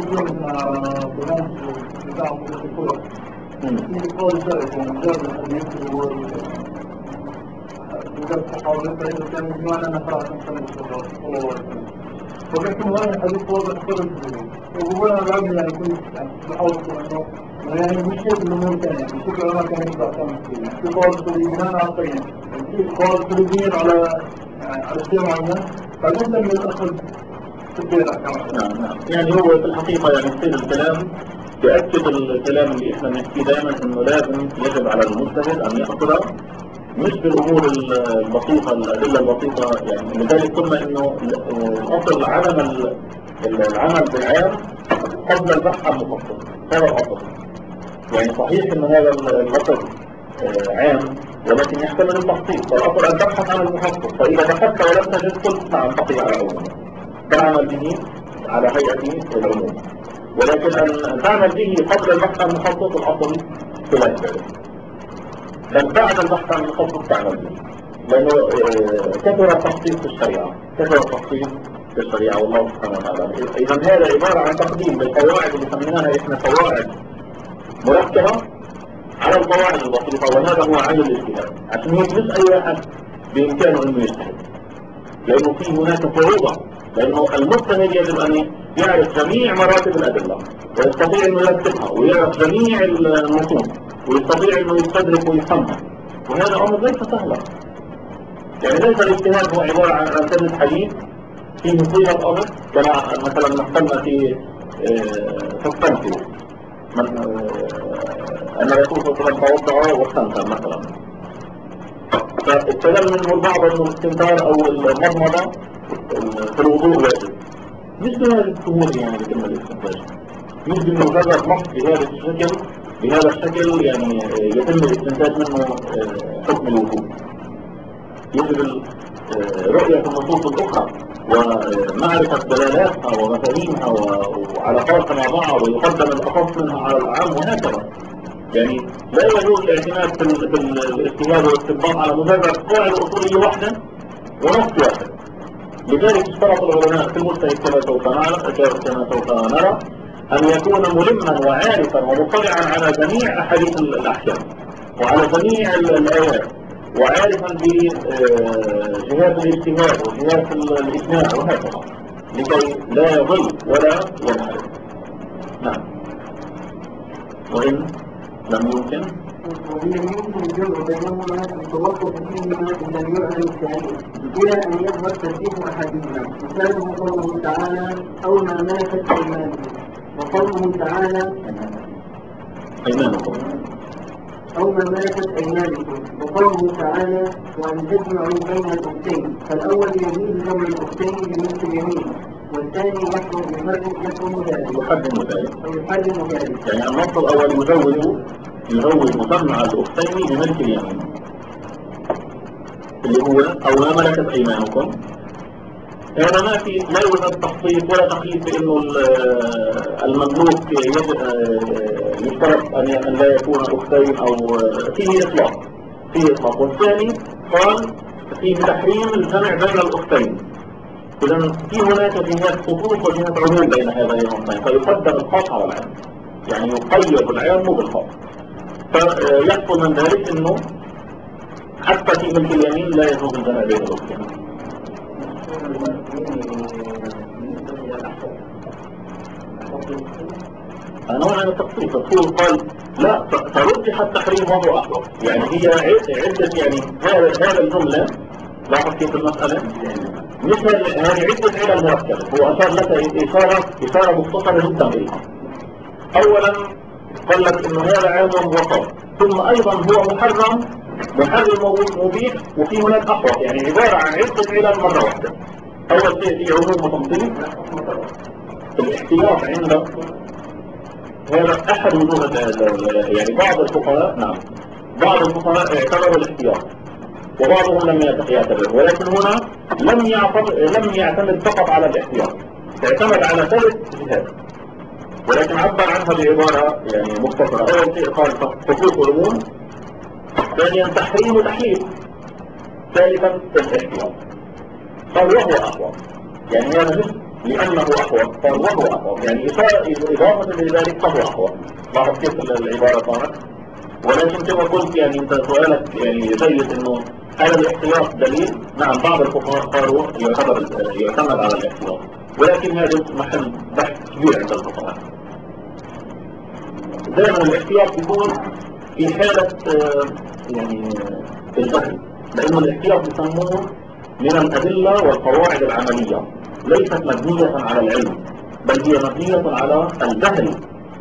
ولكن هذا الحديث واضح كل الدنيا وهو العلم يعني كل بحاول انه يعني مش شيء من الممكن يعني مش كل ما كان يطلع في قواعد السليمان عقليا في قواعد السليمين على شيء معين بعدين لما يدخل في الديرة كمان. نعم يعني هو في الحقيقة يعني يصير الكلام يؤكد الكلام اللي احنا بنحكيه دائما، انه لازم يجب على المجتهد ان يأخذ مش بالامور البسيطة الادلة البسيطة. يعني لذلك قلنا انه الاصل عدم العمل بالعام قبل البحث عن مخصص، هذا الاصل. يعني صحيح ان هذا الاصل عام ولكن يحتمل التخصيص، فالاصل ان تبحث عن المخصص، فاذا بحثت ولم تجد قلت نعم تقي على العموم، تعمل به على هيئة العموم. ولكن ان تعمل به قبل البحث عن المخصص الاصل خلاف ذلك، بل بعد البحث عن المخصص تعمل به، لانه كثر التخصيص في الشريعة والله سبحانه وتعالى. اذا هذا عبارة عن تقديم للقواعد اللي سميناها احنا قواعد مركبة على القواعد البسيطة، وهذا هو عين الاجتهاد. عشان هيك مش اي واحد بامكانه انه يجتهد، لأنه في هناك صعوبة، لأنه المجتهد يجب أن يعرف جميع مراتب الأدلة ويستطيع أنه يكتبها ويعرف جميع النصوص ويستطيع أنه يستدرك ويفهمها، وهذا أمر ليس سهلا. يعني ليس الاجتهاد هو عبارة عن أن تجد حديث فيه صيغة أمر، كما مثلا مثلنا في التمثيل أن الرسول صلى الله عليه وسلم توضأ واستنثر مثلا، فاستدل منه البعض أنه الاستنثار أو المضمضة في الوضوء واجب. مش بهذه السهولة يعني بكلمة الاستنتاج، مش بمجرد نص بهذا الشكل يعني يتم الاستنتاج منه حكم الوضوء. يجب رؤية النصوص الأخرى ومعرفة دلالاتها ومفاهيمها وعلاقاتها مع بعض، ويقدم الأخص منها على الأعم وهكذا. يعني لا يجوز الاعتماد في الاجتهاد والاستنباط على مجرد قاعدة أصولية واحدة ونص واحد. لذلك اشترط العلماء في المجتهد كما سوف نرى أن يكون ملما وعارفا ومطلعا على جميع أحاديث الأحكام وعلى جميع الآيات، وعارفا بجهات الاجتهاد وجهات الإجماع وهكذا، لكي لا يضل ولا ينحرف. نعم. وإن لم يمكن الجمع بينهما التوقف فيهما إن لم يعلم التعليم إلى أن يظهر ترتيب أحدهما، مثاله قوله تعالى أو ما ملكت أيمانكم، وقوله تعالى أو ما ملكت أيمانكم، وقوله تعالى وأن تجمعوا بين الأختين، فالأول يجوز جمع الأختين بملك اليمين، والثاني يحرم ذلك. يعني النص الأول يزوج جمع الأختين بملك اليمين اللي هو أو ما ملكت أيمانكم. هذا لا يوجد تخصيص ولا تخييف بأنه المملوك يشترط أن لا يكون أختين أو فيه إطلاق. والثاني قال فيه تحريم الجمع بين الأختين. إذن في هناك جهات خصوص وجهات عموم بين هذين النصين، فيقدم الخاص على العام، يعني يقيد العام بالخاص. فيحصل من ذلك أنه حتى في ملك اليمين لا يجوز الجمع بين الأختين. نوع من التخصيص. الرسول قال لا فرجح التحريم وهو أحوط، يعني هي عدة، يعني هذا الجملة لاحظ كيف المسألة مثل هذه عدة علل مركبة. هو أشار لك إشارة مختصرة جدا إليها. أولا قال لك إنه هذا عام وخاص، ثم أيضا هو محرم مبيح، وفي هناك أحوط، يعني عبارة عن عدة علل مرة واحدة. أول شيء في عموم وتنصيص. الاحتياط عند هذا أحد وجوه يعني بعض الفقهاء اعتبروا الاحتياط وبعضهم لم يعتبر، ولكن هنا لم يعتمد فقط على الاحتياط، اعتمد على 3 جهات، ولكن عبر عنها بعبارة يعني مختصرة. أول شيء قال حقوق العموم، ثانيا تحريم وتحليل، ثالثا الاحتياط. قال وهو أحوط، يعني هذا مش لأنه أحوط، قال وهو أحوط، يعني إضافة لذلك فهو أحوط. لاحظ كيف العبارة صارت. ولكن كما قلت يعني انت سؤالك يعني جيد انه هل الاحتياط دليل؟ نعم، بعض الفقهاء قالوا يعتمد على الاحتياط، ولكن هذا محل بحث كبير عند الفقهاء. دائما الاحتياط يكون في حالة يعني الجهل، لأن الاحتياط يسموه من الأدلة والقواعد العملية، ليست مبنية على العلم، بل هي مبنية على الجهل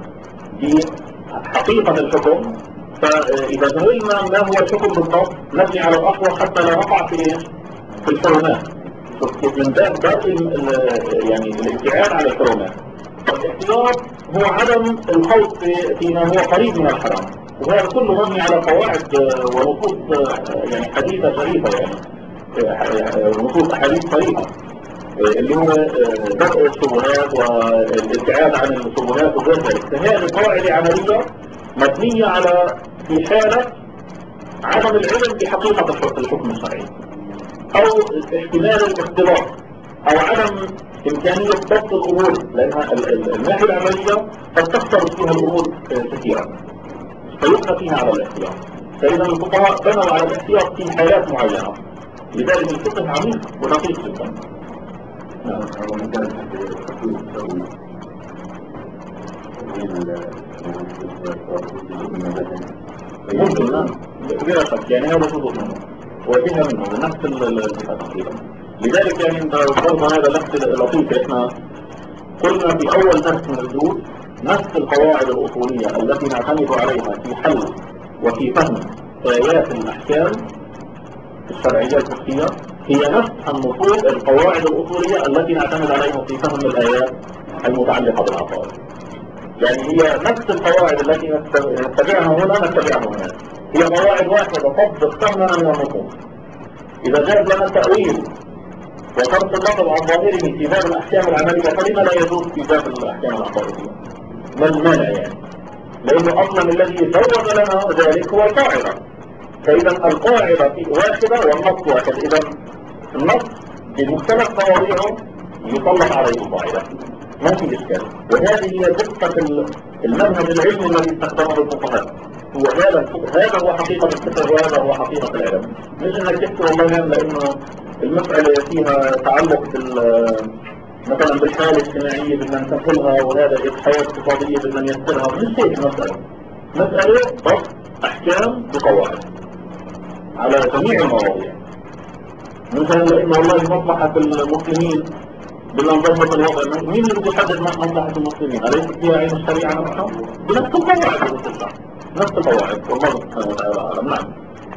بحقيقة الحكم. فإذا جهلنا ما هو الحكم بالضبط نبني على الأقوى حتى لا نقع في الحرمات، من باب يعني الابتعاد على الحرمات. الاحتياط هو عدم الخوض فيما هو قريب من الحرام، وهذا كله مبني على قواعد ونصوص يعني حديثة شريفة، يعني نصوص أحاديث صريحة، اللي هو درء الشبهات والابتعاد عن الشبهات وغير ذلك. فهذه قواعد عملية مبنية على في حالة عدم العلم بحقيقة الحكم الشرعي، أو احتمال الاختلاط، أو عدم إمكانية ضبط الأمور، لأن الناحية العملية قد تختلط فيها الأمور كثيرا فيبقى فيها على الاحتياط. فإذا الفقهاء بنوا على الاحتياط في حالات معينة، لذلك الفقه عميق ودقيق جدا. نعم. ممكن نعم بلا شك يعني هذا جزء منه وفيها منه نفس الفكرة تقريبا. لذلك يعني برضه هذا نفس لطيف. احنا قلنا في اول درس من الدروس نفس القواعد الاصولية التي نعتمد عليها في حل وفي فهم آيات الاحكام الشرعية الفقهية هي نفس النصوص القواعد الاصولية التي نعتمد عليها في فهم الايات المتعلقة بالعقائد. يعني هي نفس القواعد التي نتبعها هنا نتبعها هنا، هي قواعد واحدة تطبق فهمنا من النصوص. إذا جاز لنا التأويل وصرف اللفظ عن ظاهره في باب الأحكام العملية فلما لا يجوز في باب الأحكام العقائدية؟ ما المانع يعني؟ لأنه أصلا الذي زود لنا ذلك هو القاعدة. فإذا القاعدة واحدة والنص واحد، إذا النص بمختلف مواضيعه يطلق عليه القاعدة، ما في إشكال. وهذه هي دقة المنهج العلمي الذي استخدمه الفقهاء. هذا هو حقيقة الفقه وهذا هو حقيقة العلم. مش انك تكتب والله نعم لانه المسألة فيها تعلق مثلا بالحالة الاجتماعية بدنا نسهلها، وهذا الحياة الاقتصادية بدنا نيسرها. مش هيك مسألة ضبط أحكام بقواعد على جميع المواضيع. مثلا لانه والله مصلحة المسلمين بدنا نضبط الوضع. مين اللي بيحدد مصلحة المسلمين؟ أليس فيها عين الشريعة نفسها؟ بنفس القواعد نفس القواعد. والله سبحانه وتعالى أعلم. نعم.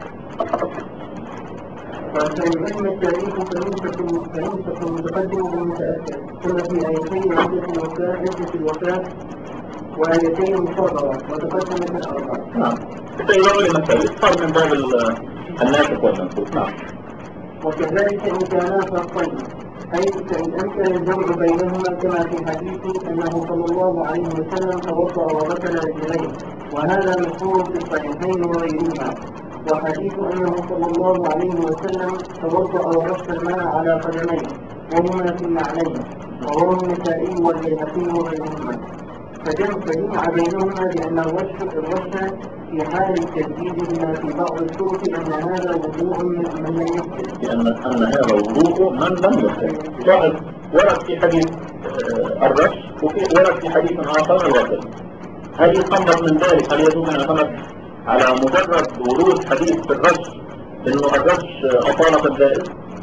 فإن التاريخ فينسخ المتقدم بالمتأخر كما في آيتين عدة الوفاة وآيتين مصادرة وتقدم في الأربعة. نعم. التأويل المثالي صار من باب الناسخ والمنسوخ. نعم. وكذلك إن كانا فرقين، حيث فإن أمكن الجمع بينهما كما في حديث أنه صلى الله عليه وسلم توضأ وغسل رجليه، وهذا مشهور في الصحيحين وغيرهما. وحديث أنه صلى الله عليه وسلم توضأ ورش الماء على قدميه، وهما في معنيه، وهو النسائي والبيهقي وغيرهما. فجمع بينهما بأن الرش في حال التجديد بما في بعض الطرق أن هذا وضوء من لم يحدث. أن هذا وضوء من لم يحدث. ورد في حديث الرش ورد في حديث آخر الغسل. هل يستنبط من ذلك؟ هل يجوز أن يعتمد على مجرد ورود حديث في الرش إنه الرش أطالة الدائم؟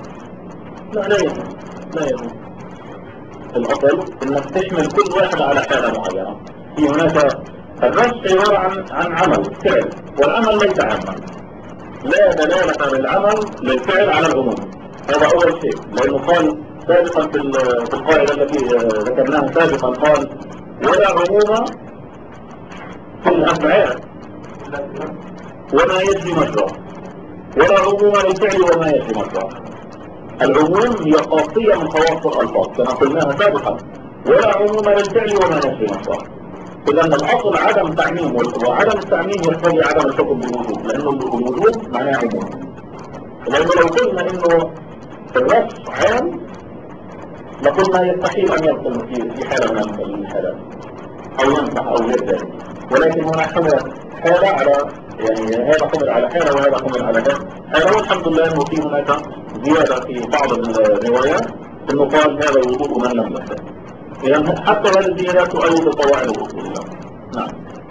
لا يجوز. الأصل إنك تحمل كل واحد على حالة معينة. في هناك الرش عبارة عن عمل فعل، والعمل ليس عاما. لا دلالة للعمل للفعل على العموم. هذا أول شيء، لأنه قال سابقا في القاعدة التي ذكرناها سابقا، قال ولا عموم في الأفعال وما يجري مجرى، ولا عموم للفعل وما يجري مجرى. العموم هي خاصية من خواص الألفاظ كما قلناها سابقا، ولا عموم للفعل وما يجري مجرى. إذا الأصل عدم تعميم، وعدم التعميم يقتضي عدم الحكم بالوجوب، لأنه الوجوب معناه عموم. لأنه لو قلنا إنه الرش عام لقلنا يستحيل أن يصل في حالة من الحالات أو ينصح أو غير ذلك. ولكن هنا حالة على يعني هذا حمل على حالة وهذا حمل على حالة. والحمد لله أنه في هناك زيادة في بعض الروايات أنه قال هذا وضوء من لم يحدث. إذا حتى هذه الزيادات تؤيد القواعد الأصولية. نعم.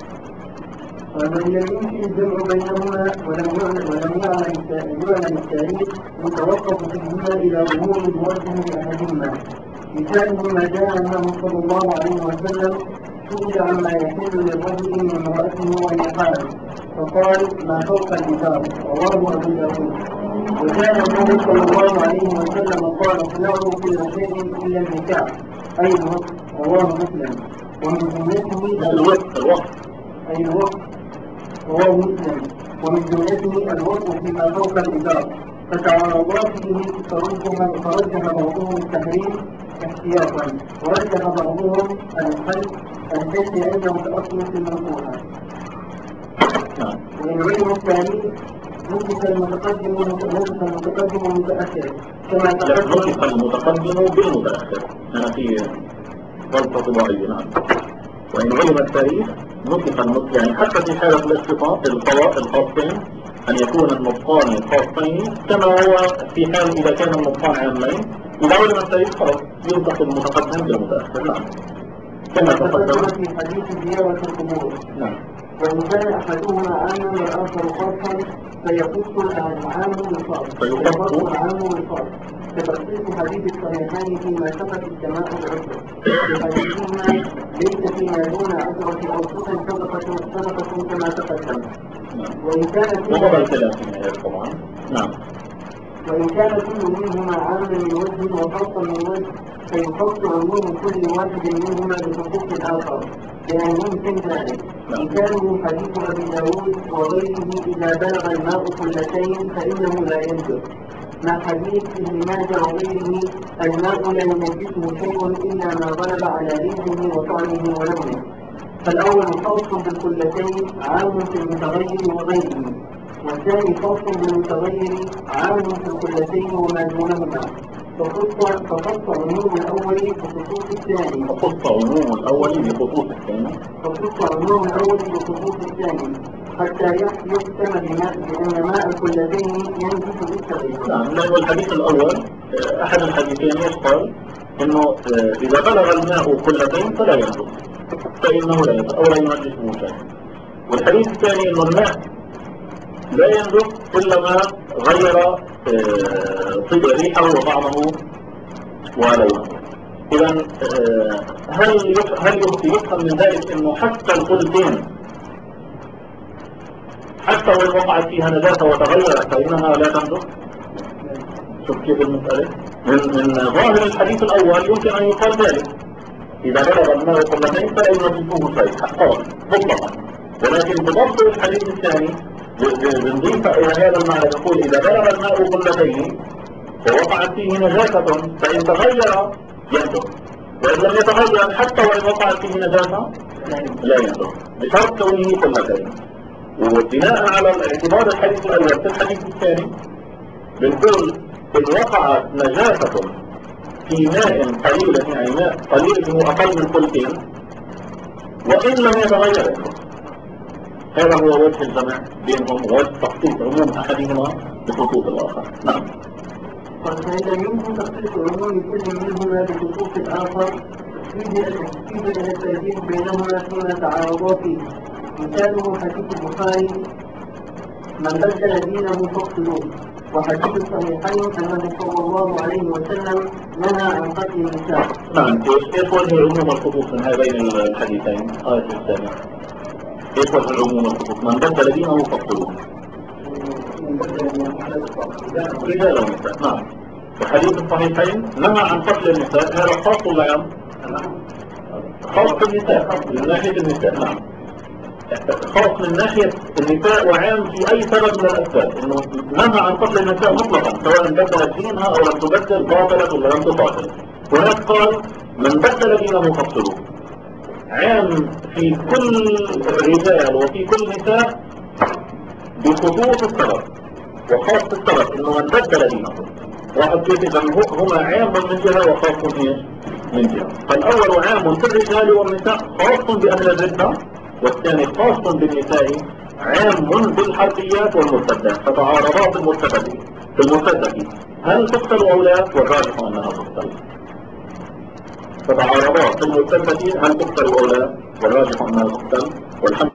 ومن لم يمكن الجمع بينهما ولم يعلم التاريخ يتوقف فيهما إلى ظهور موجه لأحدهما. مثاله ما جاء أنه صلى الله عليه وسلم سئل عما يحل للرجل من امرأته وهي حامل فقال ما فوق الإزار، رواه أبو داود. وكان النبي صلى الله عليه وسلم قال اصنعوا كل شيء إلا النكاح أي الوقت، رواه مسلم. ومن جملته رواه مسلم. ومن جملته الوقت فيما فوق الإزار، فتعارضا فيه فرجح بعضهم التحريم احتياطا، ورجح بعضهم الحل عنده تأصل في المنصوحة. والوجه الثاني نسخ المتقدم والمتأخر كما نسخ المتقدم بالمتأخر. هنا في غلطة طباعية. نعم. وإن علم التاريخ نسخ يعني حتى في حالة الاختلاط الخاصين أن يكون النطقان خاصين كما هو في حال إذا كان النطقان عامين. إذا علم التاريخ خلاص ينطق المتقدم بالمتأخر. نعم كما تقدم في حديث زيارة القبور. نعم. وإن كان أحدهما عاما والآخر خاصا فيخص العام بالخاص. كتخصيص حديث الصحيحين فيما سقط السماء العشر. في حديثهما ليس فيما دون عشرة أوسط صدقة كما تقدم. وإن كان كل منهما عاما من وجه وخاصا من وجه فيخص عموم كل واحد منهما بخصوص الآخر لأن يمكن ذلك. مثاله حديث أبي داود وغيره إذا بلغ الماء قلتين فإنه لا ينجس، مع حديث ابن ماجه وغيره الماء لا ينجسه شيء إلا ما غلب على ريحه وطعمه ولونه. فالأول خاص بالقلتين عام في المتغير وغيره، والثاني خاص بالمتغير عام في القلتين وما دونهما. فخص عموم الأول بخصوص الثاني حتى يحكم بأن ماء القلتين ينجس بالتغير. نعم. لأن الحديث الأول أحد الحديثين يقال إنه إذا بلغ الماء قلتين فلا ينجس، فإنه لا ينجس أو لا ينجسه شيء. والحديث الثاني إنه الماء لا ينجس إلا ما غير ريحه وطعمه ولونه. إذا هل يفهم من ذلك إنه حتى القلتين حتى وإن وقعت فيها نجاسة وتغيرت فإنها لا تنجس؟ شوف كيف المسألة؟ من ظاهر الحديث الأول يمكن أن يقال ذلك، إذا بلغ الماء قلتين فلا ينجسه شيء حتى مطلقا. ولكن بضبط الحديث الثاني بنضيف إلى هذا المعنى نقول إذا بلغ الماء قلتين ووقعت فيه نجاسة فإن تغير ينجس، وإن لم يتغير حتى وإن وقعت فيه نجاسة لا ينجس بشرط كونه قلتين. وبناء على الاعتبار الحديث الأول في الحديث الثاني بنقول إن وقعت نجاسة في ماء قليل، يعني ماء قليل هو أقل من قلتين وإن لم يتغير. هذا هو وجه الجمع بينهم ووجه تخصيص عموم أحدهما بخصوص الآخر. نعم. فإذا يمكن تخصيص عموم كل منهما بخصوص الآخر يجب أن الترتيب بينهما فيما تعارضا فيه. مثاله حديث البخاري من بدل دينه فاقتلوه، وحديث الصحيحين أنه صلى الله عليه وسلم نهى عن قتل النساء. نعم. كيف وجه عموم الخصوص من هذين الحديثين؟ آية الثانية كيف وجه عموم الخصوص؟ من بدل دينه فاقتلوه رجال ونساء. نعم. وحديث الصحيحين نهى عن قتل النساء، هذا خاص ولا عام؟ خاص بالنساء من ناحية النساء. نعم. خاص من ناحية النساء وعام في أي سبب من الأسباب، إنه نهى عن قتل النساء مطلقا سواء بدلت دينها أو لم تبدل، باطلت ولا لم تباطل. هناك قال من بدل دينه فاقتلوه، عام في كل رجال وفي كل نساء بخصوص السبب وخاص السبب، إنه من بدل دينه. واحد كيف هما عام من جهة وخاص من جهة. فالأول عام في الرجال والنساء خاص بأهل الردة، والثاني خاص بالنساء عام بالحربيات والمرتدات. فتعارضات المرتدة هل تقتل أو لا؟ والراجح أنها تقتل. فتعارضات المرتدة هل تقتل أو لا؟ والراجح أنها تقتل.